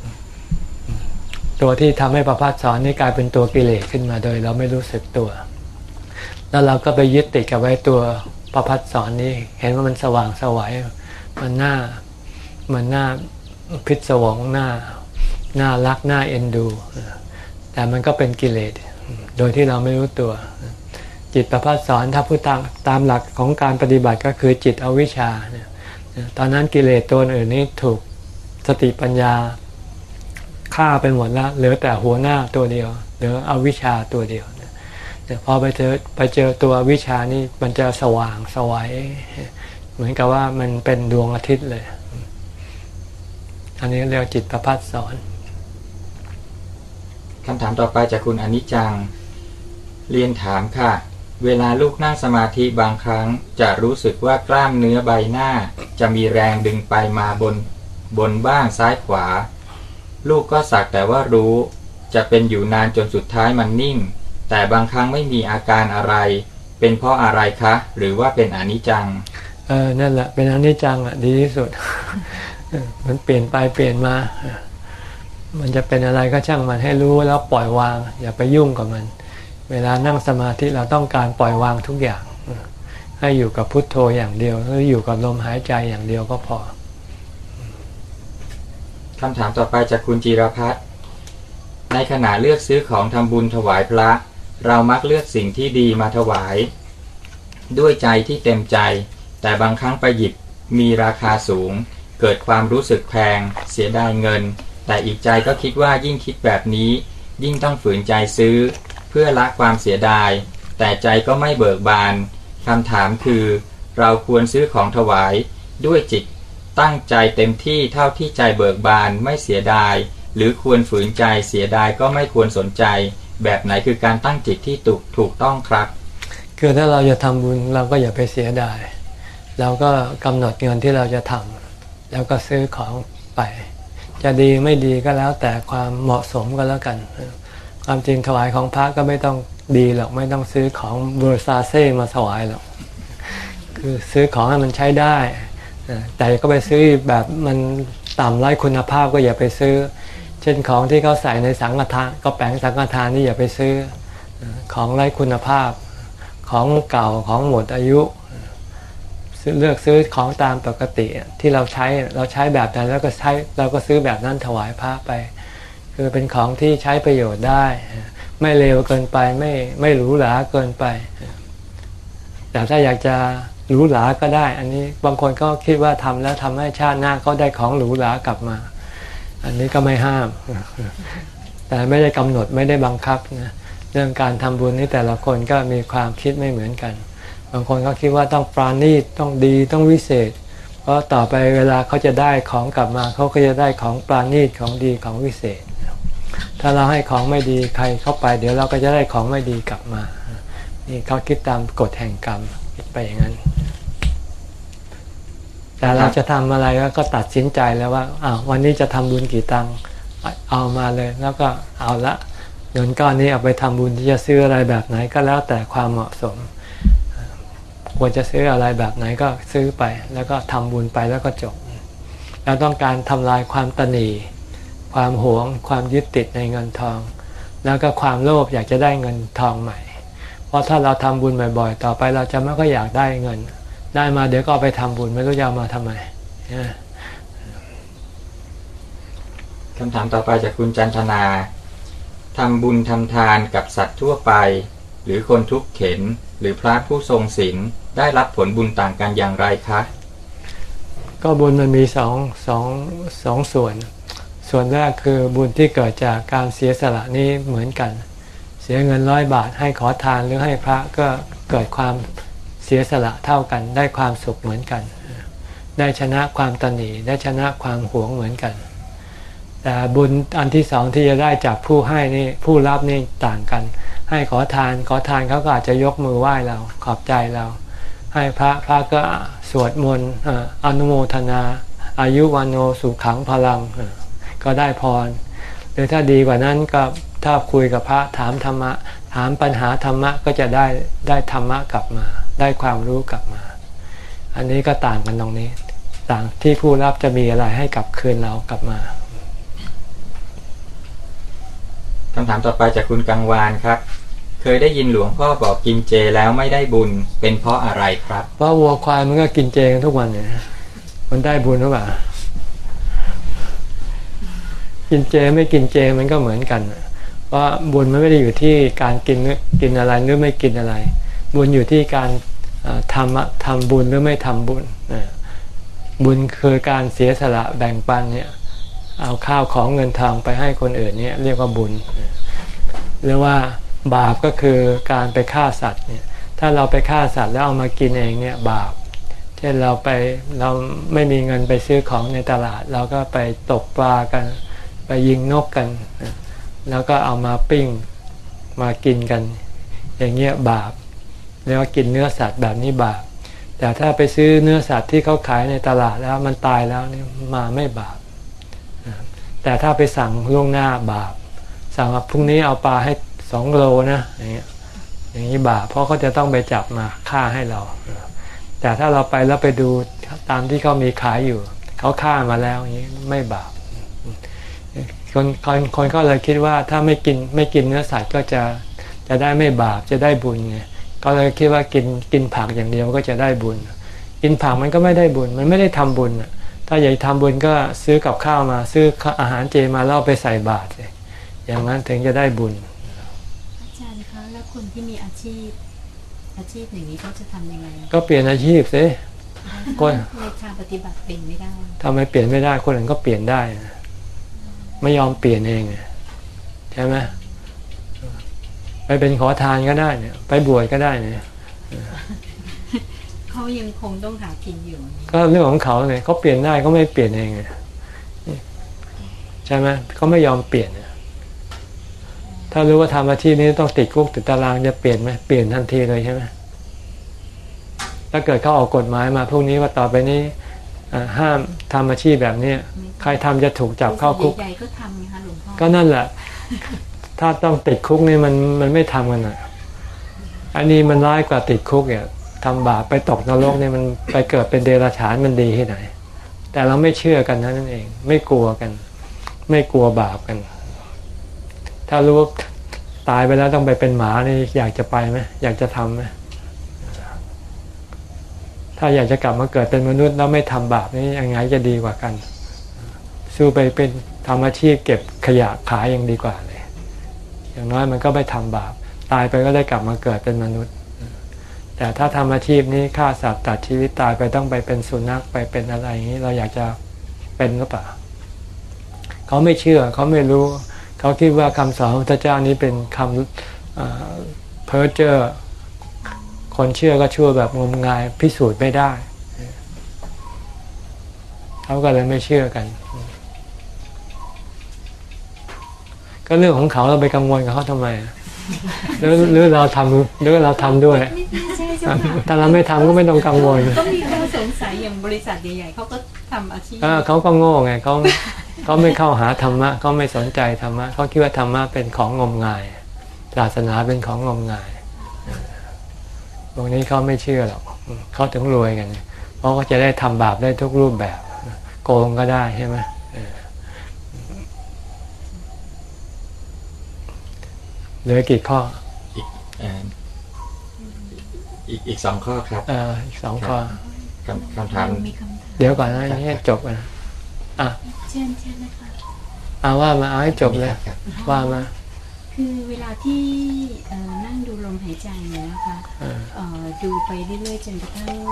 ตัวที่ทำให้ประภัสสรนี่กลายเป็นตัวกิเลสขึ้นมาโดยเราไม่รู้สึกตัวแล้วเราก็ไปยึดติดกับไว้ตัวประภัสสรนี้เห็นว่ามันสว่างไสวมันน่ามันน่าพิศวงน่าน่ารักน่าเอ็นดูแต่มันก็เป็นกิเลสโดยที่เราไม่รู้ตัวจิตประภัสสรถ้าพูดตามตามหลักของการปฏิบัติก็คือจิตอวิชชาตอนนั้นกิเลสตัวอื่นนี้ถูกสติปัญญาฆ่าไปหมดแล้วเหลือแต่หัวหน้าตัวเดียวเหลืออวิชชาตัวเดียวแต่พอไปเจอไปเจอตัววิชานี่มันจะสว่างไสวเหมือนกับว่ามันเป็นดวงอาทิตย์เลยอันนี้เรียกจิตประภัสสรคำถามต่อไปจากคุณอนิจจังเรียนถามค่ะเวลาลูกนั่งสมาธิบางครั้งจะรู้สึกว่ากล้ามเนื้อใบหน้าจะมีแรงดึงไปมาบนบนบ้างซ้ายขวาลูกก็สักแต่ว่ารู้จะเป็นอยู่นานจนสุดท้ายมันนิ่งแต่บางครั้งไม่มีอาการอะไรเป็นเพราะอะไรคะหรือว่าเป็นอนิจจังเออนั่นแหละเป็นอนิจจังอ่ะดีที่สุด มันเปลี่ยนไปเปลี่ยนมามันจะเป็นอะไรก็ช่างมันให้รู้แล้วปล่อยวางอย่าไปยุ่งกับมันเวลานั่งสมาธิเราต้องการปล่อยวางทุกอย่างให้อยู่กับพุทโธอย่างเดียวหรืออยู่กับลมหายใจอย่างเดียวก็พอคำถามต่อไปจากคุณจิรพัฒน์ในขณะเลือกซื้อของทำบุญถวายพระเรามักเลือกสิ่งที่ดีมาถวายด้วยใจที่เต็มใจแต่บางครั้งไปหยิบมีราคาสูงเกิดความรู้สึกแพงเสียดายเงินแต่อีกใจก็คิดว่ายิ่งคิดแบบนี้ยิ่งต้องฝืนใจซื้อเพื่อละความเสียดายแต่ใจก็ไม่เบิกบานคำถามคือเราควรซื้อของถวายด้วยจิตตั้งใจเต็มที่เท่าที่ใจเบิกบานไม่เสียดายหรือควรฝืนใจเสียดายก็ไม่ควรสนใจแบบไหนคือการตั้งจิตที่ถูกถูกต้องครับคือถ้าเราจะทำบุญเราก็อย่าไปเสียดายเราก็กำหนดเงินที่เราจะทำแล้วก็ซื้อของไปจะดีไม่ดีก็แล้วแต่ความเหมาะสมก็แล้วกันความจริงถวายของพระก็ไม่ต้องดีหรอกไม่ต้องซื้อของเวอร์ซาเซ่มาถวายหรอกคือซื้อของให้มันใช้ได้แต่ก็ไปซื้อแบบมันต่ำไร้คุณภาพก็อย่าไปซื้อเช่นของที่เขาใส่ในสังฆทานก็แปลงสังฆทานนี่อย่าไปซื้อของไร้คุณภาพของเก่าของหมดอายุเลือกซื้อของตามปกติที่เราใช้เราใช้แบบนั้นแล้วก็ใช้เราก็ซื้อแบบนั้นถวายพระไปคือเป็นของที่ใช้ประโยชน์ได้ไม่เลวเกินไปไม่ไม่หรูหราเกินไปแต่ถ้าอยากจะหรูหราก็ได้ อันนี้บางคนก็คิดว่าทำแล้วทำให้ชาติหน้าเขาได้ของหรูหรากลับมา อันนี้ก็ไม่ห้าม แต่ไม่ได้กำหนดไม่ได้บังคับนะเรื่องการทำบุญนี่แต่ละคนก็มีความคิดไม่เหมือนกันบางคนก็คิดว่าต้องปราณีตต้องดีต้องวิเศษเพราะต่อไปเวลาเขาจะได้ของกลับมาเขาก็จะได้ของปราณีตของดีของวิเศษถ้าเราให้ของไม่ดีใครเข้าไปเดี๋ยวเราก็จะได้ของไม่ดีกลับมานี่เขาคิดตามกฎแห่งกรรมไปอย่างนั้นแต่เราจะทำอะไรก็ตัดสินใจแล้วว่าอ้าววันนี้จะทำบุญกี่ตังค์เอามาเลยแล้วก็เอาละเงินก้อนนี้เอาไปทำบุญที่จะซื้ออะไรแบบไหนก็แล้วแต่ความเหมาะสมควรจะซื้ออะไรแบบไหนก็ซื้อไปแล้วก็ทำบุญไปแล้วก็จบเราต้องการทำลายความตณีความหวงความยึดติดในเงินทองแล้วก็ความโลภอยากจะได้เงินทองใหม่เพราะถ้าเราทำบุญบ่อยๆต่อไปเราจะไม่ก็อยากได้เงินได้มาเดี๋ยวก็เอาไปทำบุญไม่รู้จะเอามาทำไมคำถามต่อไปจากคุณจันทนาทำบุญทำทานกับสัตว์ทั่วไปหรือคนทุกข์เข็ญหรือพระผู้ทรงศีลได้รับผลบุญต่างกันอย่างไรคะก็บุญมันมีสองสองสองส่วนส่วนแรกคือบุญที่เกิดจากการเสียสละนี้เหมือนกันเสียเงินร้อยบาทให้ขอทานหรือให้พระก็เกิดความเสียสละเท่ากันได้ความสุขเหมือนกันได้ชนะความตนีได้ชนะความหวงเหมือนกันแต่บุญอันที่สองที่จะได้จากผู้ให้นี่ผู้รับนี่ต่างกันให้ขอทานขอทานเขาก็อาจจะยกมือไหว้เราขอบใจเราให้พระพระก็สวดมนต์อนุโมทนาอายุวันโนสุขังพลังก็ได้พรหรือถ้าดีกว่านั้นก็ถ้าคุยกับพระถามธรรมะถามปัญหาธรรมะก็จะได้ได้ธรรมะกลับมาได้ความรู้กลับมาอันนี้ก็ต่างกันตรงนี้ต่างที่ผู้รับจะมีอะไรให้กลับคืนเรากลับมาคำถามต่อไปจากคุณกังวานครับเคยได้ยินหลวงพ่อบอกกินเจแล้วไม่ได้บุญเป็นเพราะอะไรครับเพราะวัวควายมันก็กินเจกันทุกวันเนี่ยมันได้บุญหรือเปล่ากินเจไม่กินเจมันก็เหมือนกันเพราะบุญมันไม่ได้อยู่ที่การกินกินอะไรหรือไม่กินอะไรบุญอยู่ที่การทำทำบุญหรือไม่ทำบุญบุญคือการเสียสละแบ่งปันเนี่ยเอาข้าวของเงินทองไปให้คนอื่นเนี่ยเรียกว่าบุญหรือว่าบาปก็คือการไปฆ่าสัตว์เนี่ยถ้าเราไปฆ่าสัตว์แล้วเอามากินเองเนี่ยบาปเช่นเราไปเราไม่มีเงินไปซื้อของในตลาดเราก็ไปตกปลากันไปยิงนกกันแล้วก็เอามาปิ้งมากินกันอย่างเงี้ยบาปเรียกว่ากินเนื้อสัตว์แบบนี้บาปแต่ถ้าไปซื้อเนื้อสัตว์ที่เขาขายในตลาดแล้วมันตายแล้วนี่มาไม่บาปแต่ถ้าไปสั่งล่วงหน้าบาปสั่งว่าพรุ่งนี้เอาปลาให้สองโลนะอย่างเงี้ยอย่างนี้บาปเพราะเขาจะต้องไปจับมาฆ่าให้เราแต่ถ้าเราไปแล้วไปดูตามที่เขามีขายอยู่เขาฆ่ามาแล้วอย่างนี้ไม่บาปคนคนคนก็เลยคิดว่าถ้าไม่กินไม่กินเนื้อสัตว์ก็จะจะได้ไม่บาปจะได้บุญไงก็เลยคิดว่ากินกินผักอย่างเดียวก็จะได้บุญกินผักมันก็ไม่ได้บุญมันไม่ได้ทำบุญถ้าอยากทำบุญก็ซื้อกับข้าวมาซื้ออาหารเจมาแล้วไปใส่บาตรอย่างนั้นถึงจะได้บุญอาจารย์คะแล้วคนที่มีอาชีพอาชีพอย่างนี้เขาจะทำยังไงก็เปลี่ยนอาชีพสิก็ในทางปฏิบัติเปลี่ยนไม่ได้ทำไมเปลี่ยนไม่ได้คนอื่นก็เปลี่ยนได้ไม่ยอมเปลี่ยนเองใช่ไหมไปเป็นขอทานก็ได้เนี่ยไปบวชก็ได้เนี่ยเขายังคงต้องหากินอยู่ก็เรื่องของเขาเนี่ยเขาเปลี่ยนได้เขาไม่เปลี่ยนเองใช่ไหมเขาไม่ยอมเปลี่ยนถ้ารู้ว่าทำอาชีพนี้ต้องติดคุกติดตารางจะเปลี่ยนไหมเปลี่ยนทันทีเลยใช่ไหมถ้าเกิดเขาออกกฎหมายมาพวกนี้ว่าต่อไปนี้ห้ามทำอาชีพแบบนี้ใครทำจะถูกจับเข้าคุกก็ทำนะคะหลวงพ่อก็นั่นแหละถ้าต้องติดคุกนี่มันมันไม่ทำกันอ่ะอันนี้มันร้ายกว่าติดคุกเนี่ยทำบาปไปตกนรกเนี่ยมันไปเกิดเป็นเดรัจฉานมันดีที่ไหนแต่เราไม่เชื่อกันนั่นเองไม่กลัวกันไม่กลัวบาปกันถ้ารู้ตายไปแล้วต้องไปเป็นหมานี่อยากจะไปไหมอยากจะทำไหมถ้าอยากจะกลับมาเกิดเป็นมนุษย์แล้วไม่ทำบาปนี่ยังไงจะดีกว่ากันสู้ไปเป็นทำอาชีพเก็บขยะขายยังดีกว่าเลยอย่างน้อยมันก็ไม่ทำบาปตายไปก็ได้กลับมาเกิดเป็นมนุษย์แต่ถ้าทำอาชีพนี้ฆ่าสัตว์ตัดชีวิตตายไปต้องไปเป็นสุนัขไปเป็นอะไรอย่างนี้เราอยากจะเป็นหรือเปล่าเขาไม่เชื่อเขาไม่รู้เขาคิดว่าคำสอนของพระเจ้านี้เป็นคำเพ้อเจ้อคนเชื่อก็ชั่วแบบงมงายพิสูจน์ไม่ได้เขาก็เลยไม่เชื่อกันก็เรื่องของเขาเราไปกังวลกับเขาทำไมหรือหรือเราทำหรือเราทำด้วยแต่เราไม่ทำก็ไม่ต้องกังวลก็มีข้อสงสัยอย่างบริษัทใหญ่ๆเขาก็ทำอาชีพเขาก็โง่ไงเขาเขาไม่เข้าหาธรรมะเขาไม่สนใจธรรมะเขาคิดว่าธรรมะเป็นของงมงายศาสนาเป็นของงมงายตรงนี้เขาไม่เชื่อหรอกเขาถึงรวยกันเพราะเขาจะได้ทำบาปได้ทุกรูปแบบโกงก็ได้ใช่ไหมเหลือกี่ข้ออีกอีกอีกสองข้อครับอ่าอีกสองข้อคำคำถามเดี๋ยวก่อนนะให้จบกันอ่ะเชิญเชิญนะคะเอาว่ามาเอาให้จบเลยว่ามาคือเวลาที่นั่งดูลมหายใจเนี่ยนะคะดูไปเรื่อยๆจนกระทั่ง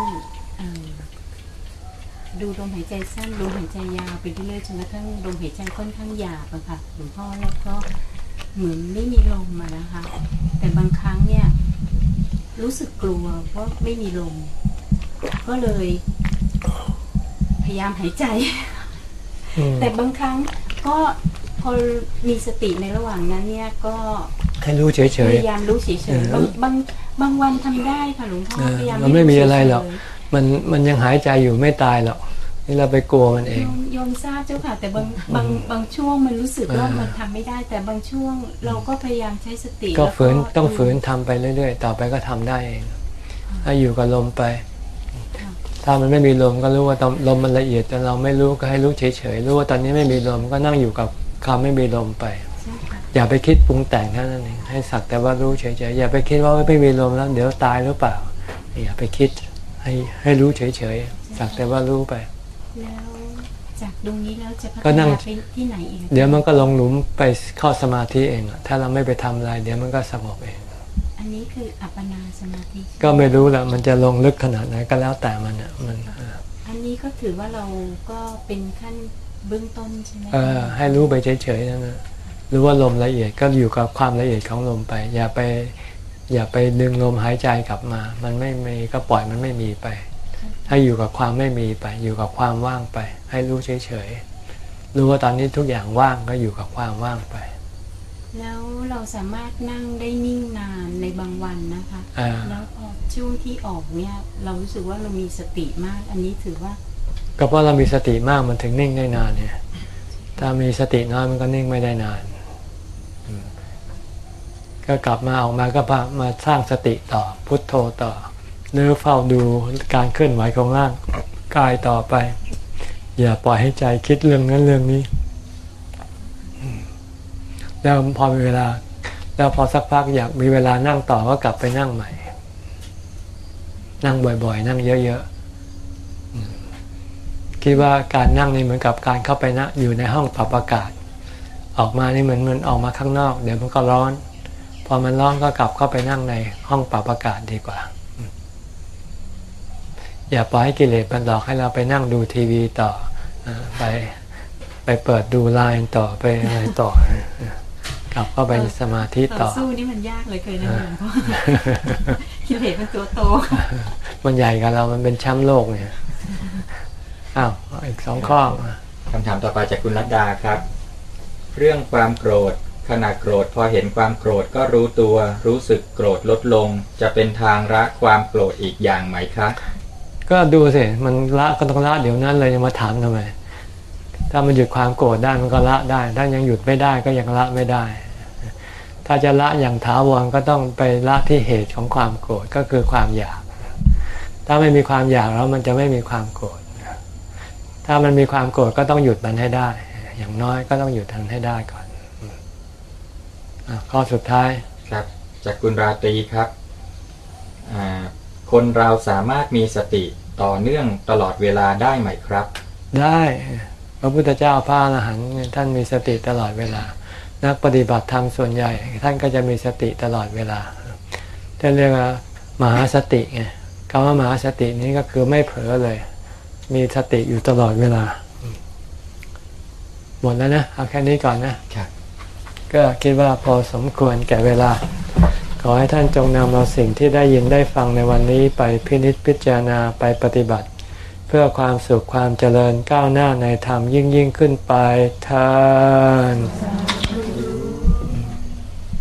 ดูลมหายใจสั้นลมหายใจยาวไปเรื่อยๆจนกระทั่งลมหายใจค่อนข้างหยาบอะค่ะหลวงพ่อแล้วก็เหมือนไม่มีลมมานะคะแต่บางครั้งเนี่ยรู้สึกกลัวเพราะไม่มีลมก็เลยพยายามหายใจแต่บางครั้งก็พอมีสติในระหว่างนั้นเนี่ยก็ให้รู้เฉยๆพยายามรู้เฉยๆบางบางบางวันทำได้ค่ะหลวงพ่อพยายามมันไม่มีอะไรหรอกมันมันยังหายใจอยู่ไม่ตายหรอกนี่เราไปกลัวมันเองโยมทราบเจ้าค่ะแต่บางบางบางช่วงมันรู้สึกว่ามันทำไม่ได้แต่บางช่วงเราก็พยายามใช้สติก็ฝืนต้องฝืนทำไปเรื่อยๆต่อไปก็ทำได้เองให้อยู่กับลมไปถ้ามันไม่มีลมก็รู้ว่าลมมันละเอียดแต่เราไม่รู้ก็ให้รู้เฉยๆรู้ว่าตอนนี้ไม่มีลมก็นั่งอยู่กับความไม่มีลมไปอย่าไปคิดปรุงแต่งแค่นั้นเองให้สักแต่ว่ารู้เฉยๆอย่าไปคิดว่าไม่มีลมแล้วเดี๋ยวตายหรือเปล่าอย่าไปคิดให้ให้รู้เฉยๆสักแต่ว่ารู้ไปแล้วจากตรงนี้แล้วจะพัฒนาไปที่ไหนอีกเดี๋ยวมันก็ลงหลุมไปเข้าสมาธิเองถ้าเราไม่ไปทำอะไรเดี๋ยวมันก็สงบเองอันนี้คืออัปปนาสมาธิก็ไม่รู้แหละมันจะลงลึกขนาดไหนก็แล้วแต่มันอ่ะมันอันนี้ก็ถือว่าเราก็เป็นขั้นเบื้องต้นใช่ไหมเออให้รู้ไปเฉยๆนั่นนะรู้ว่าลมละเอียดก็อยู่กับความละเอียดของลมไปอย่าไปอย่าไปดึงลมหายใจกลับมามันไม่มีก็ปล่อยมันไม่มีไปให้อยู่กับความไม่มีไปอยู่กับความว่างไปให้รู้เฉยๆรู้ว่าตอนนี้ทุกอย่างว่างก็อยู่กับความว่างไปแล้วเราสามารถนั่งได้นิ่งนานในบางวันนะคะแล้วพอช่วงที่ออกเนี่ยเรารู้สึกว่าเรามีสติมากอันนี้ถือว่าก็เพราะเรามีสติมากมันถึงนิ่งได้นานเนี่ยถ้ามีสติน้อยมันก็นิ่งไม่ได้นานก็กลับมาออกมาก็มาสร้างสติต่อพุทโธต่อหรือเฝ้าดูการเคลื่อนไหวของร่างกายต่อไปอย่าปล่อยให้ใจคิดเรื่องนั้นเรื่องนี้แล้วพอมีเวลาแล้วพอสักพักอยากมีเวลานั่งต่อก็กลับไปนั่งใหม่นั่งบ่อยๆนั่งเยอะๆคิดว่าการนั่งนี่เหมือนกับการเข้าไปนะอยู่ในห้องปรับอากาศออกมานี่เหมือนมันออกมาข้างนอกเดี๋ยวมันก็ร้อนพอมันร้อนก็กลับเข้าไปนั่งในห้องปรับอากาศดีกว่าอย่าปล่อยให้กิเลสมันหลอกให้เราไปนั่งดูทีวีต่อไปไปเปิดดูไลน์ต่อไปอะไรต่อกลับเข้าไปสมาธิต่อสู้นี่มันยากเลยเคยนะหลวงพ่อกิเลสมันตัวโตมันใหญ่กับเรามันเป็นแชมป์โลกเนี่ยอ้าวอีกสองข้อคำถามต่อไปจากคุณรัตดาครับเรื่องความโกรธขณะโกรธพอเห็นความโกรธก็รู้ตัวรู้สึกโกรธลดลงจะเป็นทางละความโกรธอีกอย่างไหมคะก็ดูสิมันละก็ต้องละเดี๋ยวนั้นเลยจะมาถามทำไมถ้ามันหยุดความโกรธได้มันก็ละได้ถ้ายังหยุดไม่ได้ก็ยังละไม่ได้ถ้าจะละอย่างถาวรก็ต้องไปละที่เหตุของความโกรธก็คือความอยากถ้าไม่มีความอยากแล้วมันจะไม่มีความโกรธถ้ามันมีความโกรธก็ต้องหยุดมันให้ได้อย่างน้อยก็ต้องหยุดมันให้ได้ก่อนข้อสุดท้ายครับจากคุณราตรีครับคนเราสามารถมีสติต่อเนื่องตลอดเวลาได้ไหมครับได้พระพุทธเจ้าพระอรหันต์ท่านมีสติตลอดเวลานักปฏิบัติธรรมส่วนใหญ่ท่านก็จะมีสติตลอดเวลาท่านเรียกว่ามหาสติไงคำว่ามหาสตินี้ก็คือไม่เผลอเลยมีสติอยู่ตลอดเวลาหมดแล้วนะเอาแค่นี้ก่อนนะครับก็คิดว่าพอสมควรแก่เวลาขอให้ท่านจงนำเอาสิ่งที่ได้ยินได้ฟังในวันนี้ไปพินิจพิจารณาไปปฏิบัติเพื่อความสุขความเจริญก้าวหน้าในธรรมยิ่งยิ่งขึ้นไปเทอญ